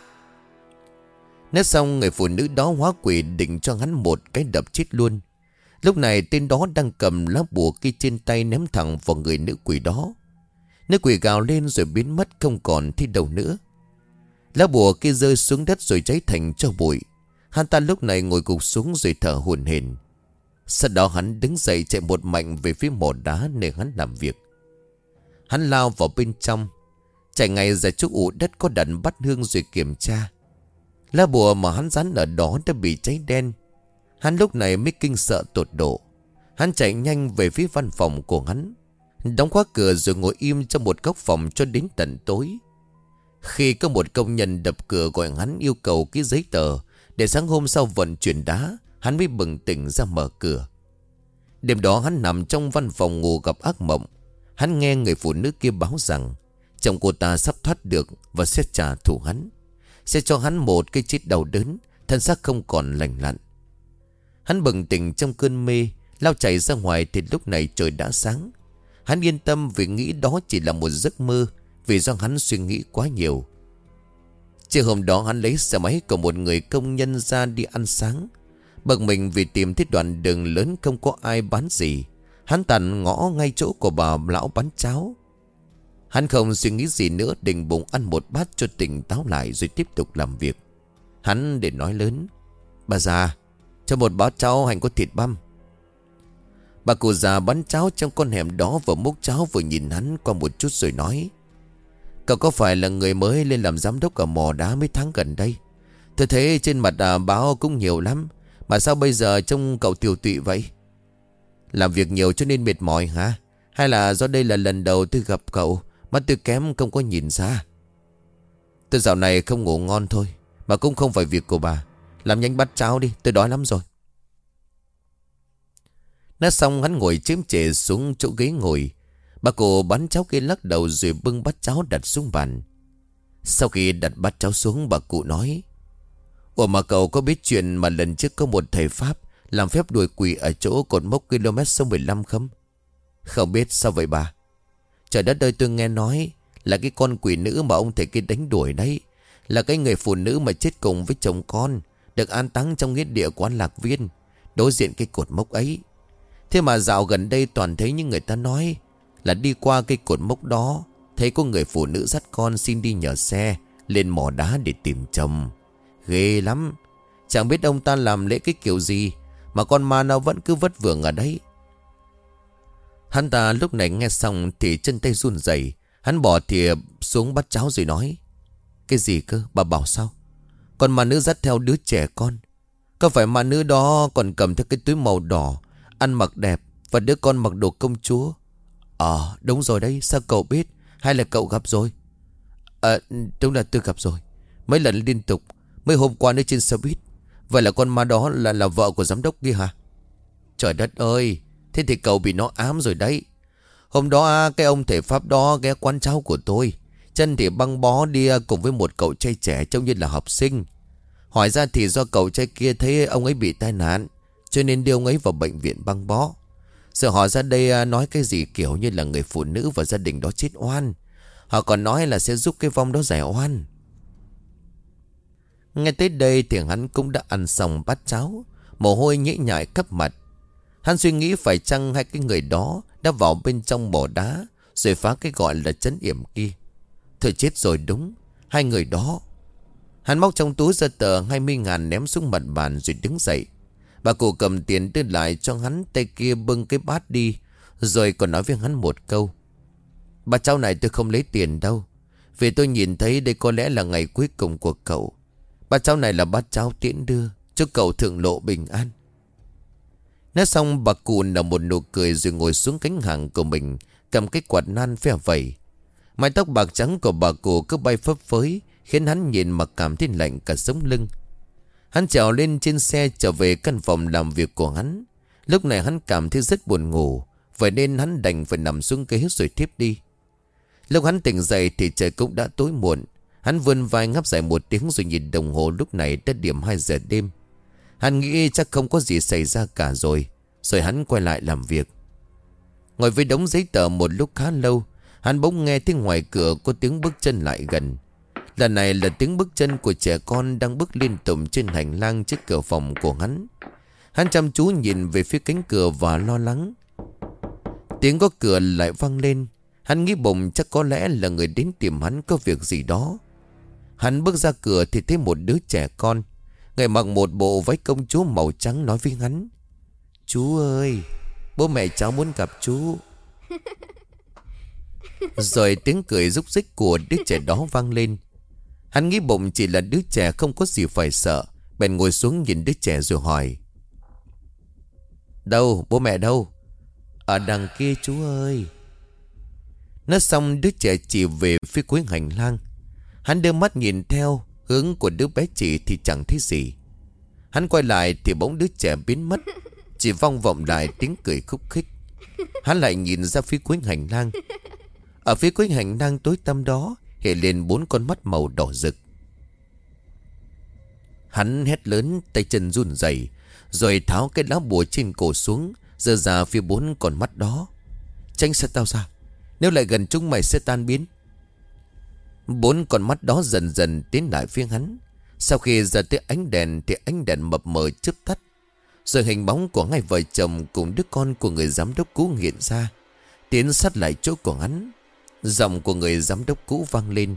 Nói xong người phụ nữ đó hóa quỷ định cho hắn một cái đập chết luôn. Lúc này tên đó đang cầm lá bùa kia trên tay ném thẳng vào người nữ quỷ đó. Nữ quỷ gào lên rồi biến mất không còn thấy đâu nữa. Lá bùa kia rơi xuống đất rồi cháy thành tro bụi. Hắn ta lúc này ngồi gục xuống rồi thở hổn hển. Sau đó hắn đứng dậy chạy một mạnh về phía mỏ đá nơi hắn làm việc. Hắn lao vào bên trong, chạy ngay ra chỗ ụ đất có đặt bát hương rồi kiểm tra. Lá bùa mà hắn dán ở đó đã bị cháy đen. Hắn lúc này mới kinh sợ tột độ. Hắn chạy nhanh về phía văn phòng của hắn, đóng khóa cửa rồi ngồi im trong một góc phòng cho đến tận tối. Khi có một công nhân đập cửa gọi hắn yêu cầu cái giấy tờ để sáng hôm sau vận chuyển đá, hắn mới bừng tỉnh ra mở cửa. Đêm đó hắn nằm trong văn phòng ngủ gặp ác mộng. Hắn nghe người phụ nữ kia báo rằng chồng cô ta sắp thoát được và sẽ trả thù hắn, sẽ cho hắn một cái chết đau đớn, thân xác không còn lành lặn. Hắn bừng tỉnh trong cơn mê, lao chạy ra ngoài thì lúc này trời đã sáng. Hắn yên tâm vì nghĩ đó chỉ là một giấc mơ, vì do hắn suy nghĩ quá nhiều. Chiều hôm đó hắn lấy xe máy của một người công nhân ra đi ăn sáng. Bực mình vì tìm thấy đoạn đường lớn không có ai bán gì, hắn tàn ngõ ngay chỗ của bà lão bán cháo. Hắn không suy nghĩ gì nữa, định bụng ăn một bát cho tỉnh táo lại rồi tiếp tục làm việc. Hắn để nói lớn: bà già, cho một bát cháo hành có thịt băm. Bà cụ già bán cháo trong con hẻm đó vừa múc cháo vừa nhìn hắn qua một chút rồi nói: cậu có phải là người mới lên làm giám đốc ở mỏ đá mấy tháng gần đây? Tôi thấy trên mặt báo cũng nhiều lắm, mà sao bây giờ trông cậu tiều tụy vậy? Làm việc nhiều cho nên mệt mỏi hả? Hay là do đây là lần đầu tôi gặp cậu, mắt tôi kém không có nhìn ra? Tôi dạo này không ngủ ngon thôi, mà cũng không phải việc của bà. Làm nhanh bắt cháo đi, tôi đói lắm rồi. Nói xong hắn ngồi chếm chệ xuống chỗ ghế ngồi. Bà cụ bán cháo kia lắc đầu rồi bưng bát cháo đặt xuống bàn. Sau khi đặt bát cháo xuống, bà cụ nói: ủa mà cậu có biết chuyện mà lần trước có một thầy Pháp làm phép đuổi quỷ ở chỗ cột mốc km số 15 không? Không biết. Sao vậy bà? Trời đất ơi, tôi nghe nói là cái con quỷ nữ mà ông thầy kia đánh đuổi đấy là cái người phụ nữ mà chết cùng với chồng con, được an táng trong nghĩa địa của An Lạc Viên, đối diện cái cột mốc ấy. Thế mà dạo gần đây toàn thấy những người ta nói là đi qua cái cột mốc đó, thấy có người phụ nữ dắt con xin đi nhờ xe lên mỏ đá để tìm chồng. Ghê lắm. Chẳng biết ông ta làm lễ cái kiểu gì mà con ma nó vẫn cứ vất vưởng ở đấy. Hắn ta lúc này nghe xong thì chân tay run rẩy. Hắn bỏ thìa xuống bắt cháo rồi nói: cái gì cơ? Bà bảo sao? Con ma nữ dắt theo đứa trẻ con. Có phải ma nữ đó còn cầm theo cái túi màu đỏ, ăn mặc đẹp, và đứa con mặc đồ công chúa? Đúng rồi đấy. Sao cậu biết? Hay là cậu gặp rồi? Đúng là tôi gặp rồi, mấy lần liên tục. Mấy hôm qua nữa trên xe buýt. Vậy là con ma đó là vợ của giám đốc kia hả? Trời đất ơi, thế thì cậu bị nó ám rồi đấy. Hôm đó cái ông thể Pháp đó ghé quán cháo của tôi, chân thì băng bó đi cùng với một cậu trai trẻ trông như là học sinh. Hỏi ra thì do cậu trai kia thấy ông ấy bị tai nạn, cho nên đưa ông ấy vào bệnh viện băng bó. Giờ họ ra đây nói cái gì kiểu như là người phụ nữ và gia đình đó chết oan. Họ còn nói là sẽ giúp cái vong đó giải oan. Nghe tới đây thì hắn cũng đã ăn xong bát cháo, mồ hôi nhễ nhại khắp mặt. Hắn suy nghĩ phải chăng hai cái người đó đã vào bên trong mỏ đá rồi phá cái gọi là trấn yểm kia. Thôi chết rồi, đúng, hai người đó. Hắn móc trong túi ra tờ 20.000 ném xuống mặt bàn rồi đứng dậy. Bà cụ cầm tiền đưa lại cho hắn, tay kia bưng cái bát đi, Rồi còn nói với hắn một câu: bà cháu này tôi không lấy tiền đâu, vì tôi nhìn thấy đây có lẽ là ngày cuối cùng của cậu. Bà cháu này là bác cháu tiễn đưa, chúc cậu thượng lộ bình an. Nói xong bà cụ nở một nụ cười rồi ngồi xuống cánh hàng của mình, cầm cái quạt nan phe vẩy. Mái tóc bạc trắng của bà cụ cứ bay phấp phới, khiến hắn nhìn mà cảm thấy lạnh cả sống lưng. Hắn trèo lên trên xe trở về căn phòng làm việc của hắn. Lúc này hắn cảm thấy rất buồn ngủ, vậy nên hắn đành phải nằm xuống ghế rồi thiếp đi. Lúc hắn tỉnh dậy thì trời cũng đã tối muộn. Hắn vươn vai ngáp dài một tiếng rồi nhìn đồng hồ, lúc này đã điểm 2 giờ đêm. Hắn nghĩ chắc không có gì xảy ra cả rồi. Rồi hắn quay lại làm việc. Ngồi với đống giấy tờ một lúc khá lâu, hắn bỗng nghe tiếng ngoài cửa có tiếng bước chân lại gần. Lần này là tiếng bước chân của trẻ con đang bước liên tục trên hành lang trước cửa phòng của hắn. Hắn chăm chú nhìn về phía cánh cửa và lo lắng. Tiếng có cửa lại vang lên. Hắn nghĩ bụng chắc có lẽ là người đến tìm hắn có việc gì đó. Hắn bước ra cửa thì thấy một đứa trẻ con, người mặc một bộ váy công chúa màu trắng, nói với hắn: chú ơi, bố mẹ cháu muốn gặp chú. Rồi tiếng cười rúc rích của đứa trẻ đó vang lên. Hắn nghĩ bụng chỉ là đứa trẻ không có gì phải sợ, bèn ngồi xuống nhìn đứa trẻ rồi hỏi: đâu, bố mẹ đâu? Ở đằng kia chú ơi. Nói xong đứa trẻ chỉ về phía cuối hành lang. Hắn đưa mắt nhìn theo hướng của đứa bé chỉ thì chẳng thấy gì. Hắn quay lại thì bỗng đứa trẻ biến mất, chỉ vang vọng lại tiếng cười khúc khích. Hắn lại nhìn ra phía cuối hành lang. Ở phía cuối hành lang tối tăm đó hiện lên 4 con mắt màu đỏ rực. Hắn hét lớn, tay chân run rẩy, rồi tháo cái lá bùa trên cổ xuống, giơ ra phía 4 con mắt đó. Tránh xa tao ra, nếu lại gần chúng mày sẽ tan biến. 4 con mắt đó dần dần tiến lại phía hắn. Sau khi ra tới ánh đèn thì ánh đèn mập mờ chớp tắt. Rồi hình bóng của hai vợ chồng cùng đứa con của người giám đốc cũ hiện ra, tiến sát lại chỗ của hắn. Giọng của người giám đốc cũ vang lên: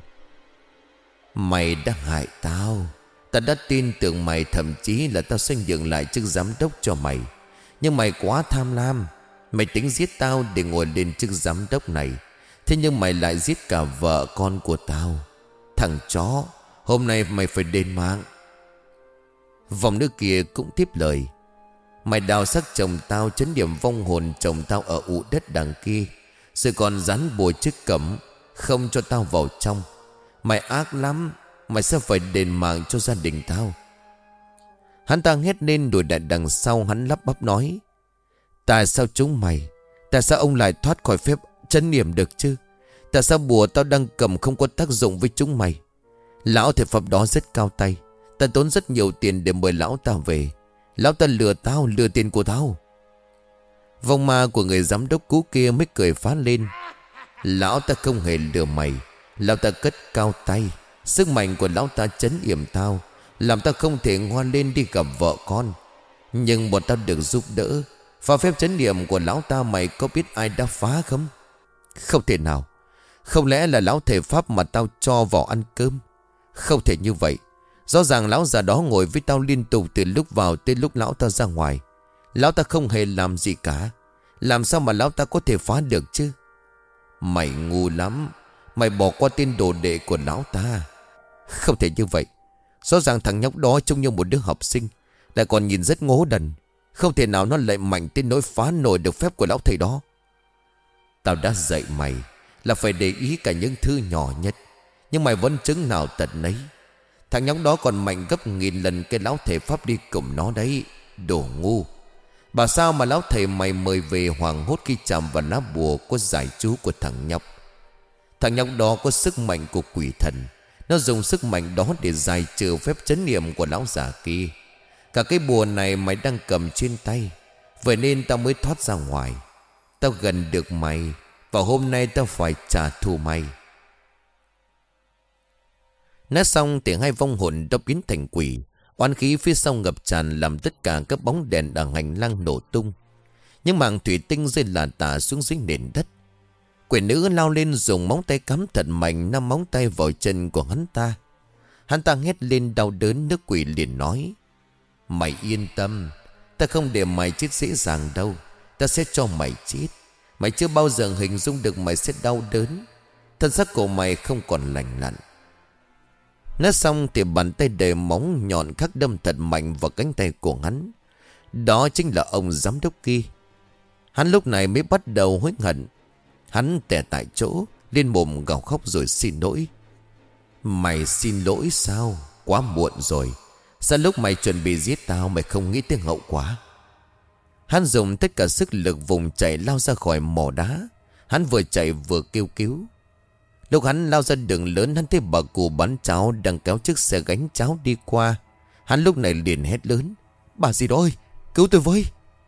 mày đã hại tao. Ta đã tin tưởng mày, thậm chí là tao sẽ nhường lại chức giám đốc cho mày. Nhưng mày quá tham lam. Mày tính giết tao để ngồi lên chức giám đốc này. Thế nhưng mày lại giết cả vợ con của tao. Thằng chó, hôm nay mày phải đền mạng. Vòng nữ kia cũng tiếp lời: mày đào xác chồng tao, trấn điểm vong hồn chồng tao ở ụ đất đằng kia, rồi còn dán bùa chiếc cấm không cho tao vào trong. Mày ác lắm. Mày sẽ phải đền mạng cho gia đình tao. Hắn ta hét lên đuổi lại đằng sau. Hắn lắp bắp nói: tại sao chúng mày, tại sao ông lại thoát khỏi phép trấn yểm được chứ? Tại sao bùa tao đang cầm không có tác dụng với chúng mày? Lão thầy Pháp đó rất cao tay. Ta tốn rất nhiều tiền để mời lão ta về. Lão ta lừa tao, lừa tiền của tao. Vong ma của người giám đốc cũ kia mới cười phá lên: lão ta không hề lừa mày. Lão ta cất cao tay. Sức mạnh của lão ta trấn yểm tao, làm tao không thể ngoan lên đi gặp vợ con. Nhưng bọn tao được giúp đỡ. Và phép trấn yểm của lão ta mày có biết ai đã phá không? Không thể nào. Không lẽ là lão thầy Pháp mà tao cho vào ăn cơm? Không thể như vậy. Rõ ràng lão già đó ngồi với tao liên tục từ lúc vào tới lúc lão ta ra ngoài. Lão ta không hề làm gì cả. Làm sao mà lão ta có thể phá được chứ? Mày ngu lắm. Mày bỏ qua tên đồ đệ của lão ta. Không thể như vậy. Rõ ràng thằng nhóc đó trông như một đứa học sinh, lại còn nhìn rất ngố đần. Không thể nào nó lại mạnh tới nỗi phá nổi được phép của lão thầy đó. Tao đã dạy mày là phải để ý cả những thứ nhỏ nhất, nhưng mày vẫn chứng nào tật nấy. Thằng nhóc đó còn mạnh gấp 1000 lần cái lão thầy Pháp đi cùng nó đấy. Đồ ngu. Bảo sao mà lão thầy mày mời về hoảng hốt khi chạm vào lá bùa có giải chú của thằng nhóc. Thằng nhóc đó có sức mạnh của quỷ thần. Nó dùng sức mạnh đó để giải trừ phép trấn niệm của lão già kia. Cả cái bùa này mày đang cầm trên tay, vậy nên tao mới thoát ra ngoài. Tao gần được mày, và hôm nay tao phải trả thù mày. Nói xong thì hai vong hồn đã biến thành quỷ. Oán khí phía sau ngập tràn, làm tất cả các bóng đèn ở hành lang nổ tung. Những mảng thủy tinh rơi lả tả xuống dưới nền đất. Quỷ nữ lao lên dùng móng tay cắm thật mạnh 5 móng tay vào chân của hắn ta. Hắn ta hét lên đau đớn. Nước quỷ liền nói: mày yên tâm, ta không để mày chết dễ dàng đâu. Ta sẽ cho mày chết. Mày chưa bao giờ hình dung được mày sẽ đau đớn. Thân xác của mày không còn lành lặn. Nói xong thì bàn tay đầy móng nhọn khắc đâm thật mạnh vào cánh tay của hắn. Đó chính là ông giám đốc kia. Hắn lúc này mới bắt đầu hối hận. Hắn tè tại chỗ, lên mồm gào khóc rồi xin lỗi. Mày xin lỗi sao? Quá muộn rồi. Sao lúc mày chuẩn bị giết tao mày không nghĩ tới hậu quả? Hắn dùng tất cả sức lực vùng chạy lao ra khỏi mỏ đá. Hắn vừa chạy vừa kêu cứu. Lúc hắn lao ra đường lớn, hắn thấy bà cụ bán cháo đang kéo chiếc xe gánh cháo đi qua. Hắn lúc này liền hét lớn: bà gì đó ơi, cứu tôi với!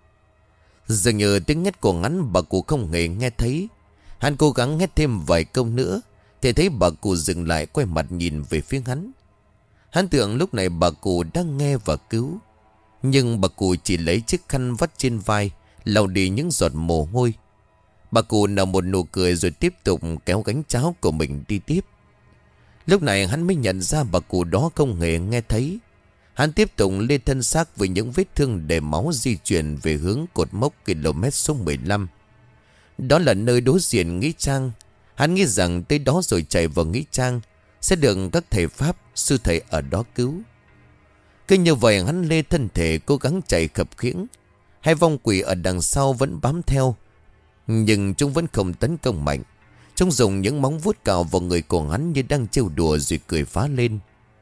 Dường như tiếng hét của hắn bà cụ không hề nghe thấy. Hắn cố gắng hét thêm vài câu nữa thì thấy bà cụ dừng lại, quay mặt nhìn về phía hắn. Hắn tưởng lúc này bà cụ đang nghe và cứu. Nhưng bà cụ chỉ lấy chiếc khăn vắt trên vai, lau đi những giọt mồ hôi. Bà cụ nở một nụ cười rồi tiếp tục kéo gánh cháo của mình đi tiếp. Lúc này hắn mới nhận ra bà cụ đó không hề nghe thấy. Hắn tiếp tục lê thân xác với những vết thương để máu di chuyển về hướng cột mốc km số 15. Đó là nơi đối diện Nghĩa Trang. Hắn nghĩ rằng tới đó rồi chạy vào Nghĩa Trang sẽ được các thầy Pháp, sư thầy ở đó cứu. Cứ như vậy hắn lê thân thể cố gắng chạy khập khiễng. Hai vong quỷ ở đằng sau vẫn bám theo, nhưng chúng vẫn không tấn công mạnh. Chúng dùng những móng vuốt cào vào người của hắn như đang trêu đùa rồi cười phá lên.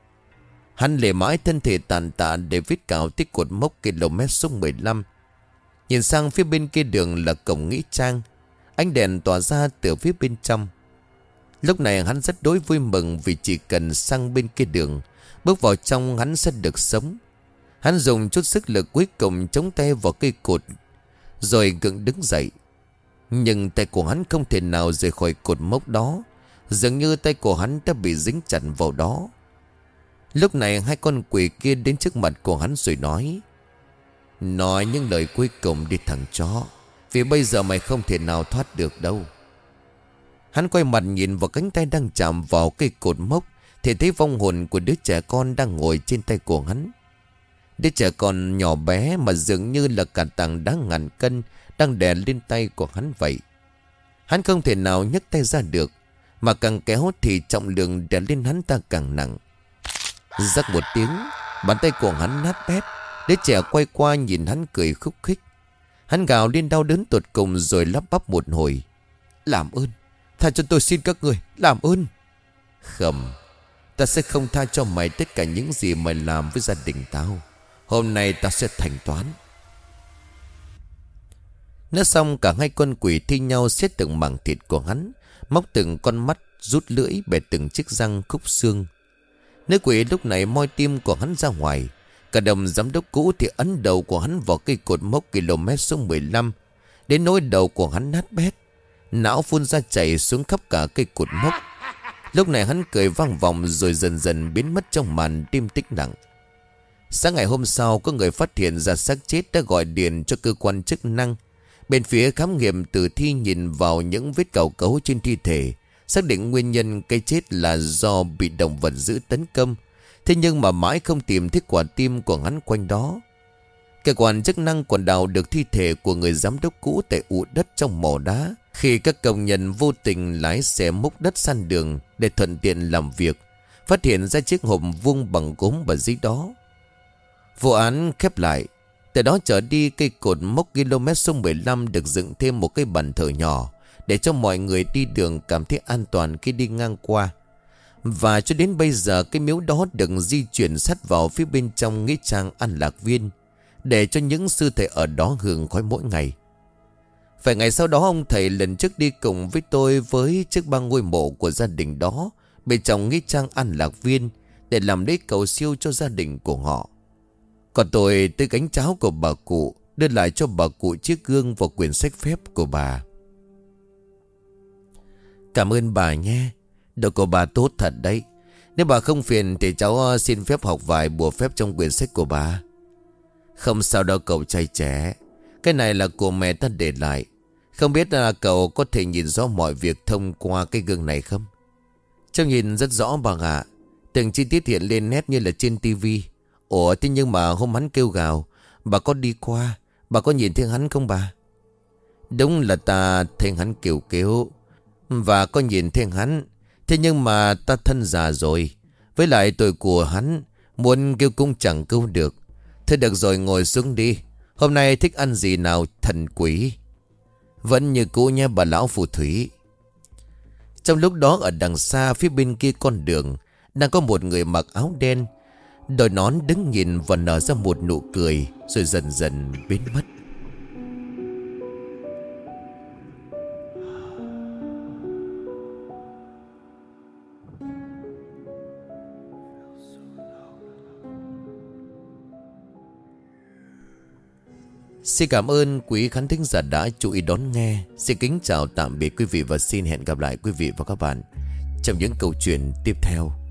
Hắn lê mãi thân thể tàn tạ để vết cào tới cột mốc km số 15. Nhìn sang phía bên kia đường là cổng Nghĩa Trang. Ánh đèn tỏa ra từ phía bên trong. Lúc này hắn rất đối vui mừng vì chỉ cần sang bên kia đường, bước vào trong hắn sẽ được sống. Hắn dùng chút sức lực cuối cùng chống tay vào cây cột rồi gượng đứng dậy. Nhưng tay của hắn không thể nào rời khỏi cột mốc đó. Dường như tay của hắn đã bị dính chặt vào đó. Lúc này hai con quỷ kia đến trước mặt của hắn rồi nói: nói những lời cuối cùng đi thằng chó, vì bây giờ mày không thể nào thoát được đâu. Hắn quay mặt nhìn vào cánh tay đang chạm vào cây cột mốc thì thấy vong hồn của đứa trẻ con đang ngồi trên tay của hắn. Đứa trẻ con nhỏ bé mà dường như là cả tảng đá ngàn cân đang đè lên tay của hắn vậy. Hắn không thể nào nhấc tay ra được, mà càng kéo thì trọng lượng đè lên hắn ta càng nặng. Rắc một tiếng, bàn tay của hắn nát bét. Đứa trẻ quay qua nhìn hắn cười khúc khích. Hắn gào lên đau đớn tột cùng rồi lắp bắp một hồi: làm ơn, tha cho tôi xin các người, làm ơn. Không, ta sẽ không tha cho mày tất cả những gì mày làm với gia đình tao. Hôm nay ta sẽ thanh toán. Nói xong cả hai con quỷ thi nhau xếp từng mảng thịt của hắn, móc từng con mắt, rút lưỡi, bẻ từng chiếc răng khúc xương. Nữ quỷ lúc này moi tim của hắn ra ngoài. Cả đồng giám đốc cũ thì ấn đầu của hắn vào cây cột mốc km số 15. Đến nỗi đầu của hắn nát bét, não phun ra chảy xuống khắp cả cây cột mốc. Lúc này hắn cười vang vọng rồi dần dần biến mất trong màn tim tĩnh lặng. Sáng ngày hôm sau, có người phát hiện ra xác chết đã gọi điện cho cơ quan chức năng. Bên phía khám nghiệm tử thi nhìn vào những vết cào cấu trên thi thể, xác định nguyên nhân cái chết là do bị động vật dữ tấn công. Thế nhưng mà mãi không tìm thấy quả tim của hắn quanh đó. Cơ quan chức năng còn đào được thi thể của người giám đốc cũ tại ụ đất trong mỏ đá, khi các công nhân vô tình lái xe múc đất san đường để thuận tiện làm việc, phát hiện ra chiếc hộp vuông bằng gốm và giấy đó. Vụ án khép lại. Từ đó trở đi, cây cột mốc km số 15 được dựng thêm một cái bàn thờ nhỏ để cho mọi người đi đường cảm thấy an toàn khi đi ngang qua. Và cho đến bây giờ, cái miếu đó được di chuyển sát vào phía bên trong Nghĩa Trang An Lạc Viên, để cho những sư thầy ở đó hưởng khói mỗi ngày. Vài ngày sau đó, ông thầy lần trước đi cùng với tôi với chiếc băng ngôi mộ của gia đình đó bên trong Nghĩa Trang An Lạc Viên để làm lễ cầu siêu cho gia đình của họ. Còn tôi tới gánh cháo của bà cụ, đưa lại cho bà cụ chiếc gương và quyển sách phép của bà. Cảm ơn bà nhé, đồ của bà tốt thật đấy. Nếu bà không phiền thì cháu xin phép học vài bùa phép trong quyển sách của bà. Không sao đâu cậu trai trẻ, cái này là của mẹ ta để lại. Không biết là cậu có thể nhìn rõ mọi việc thông qua cái gương này không? Trông nhìn rất rõ bà ạ. Từng chi tiết hiện lên nét như là trên tivi. Ủa thế nhưng mà hôm hắn kêu gào, bà có đi qua, bà có nhìn thấy hắn không bà? Đúng là ta thấy hắn kêu kêu và có nhìn thấy hắn. Thế nhưng mà ta thân già rồi. Với lại tuổi của hắn, muốn kêu cũng chẳng kêu được. Thế được rồi, ngồi xuống đi. Hôm nay thích ăn gì nào thần quỷ? Vẫn như cũ nha bà lão phù thủy. Trong lúc đó ở đằng xa phía bên kia con đường, đang có một người mặc áo đen, đội nón đứng nhìn và nở ra một nụ cười, rồi dần dần biến mất. Xin cảm ơn quý khán thính giả đã chú ý đón nghe. Xin kính chào tạm biệt quý vị và xin hẹn gặp lại quý vị và các bạn trong những câu chuyện tiếp theo.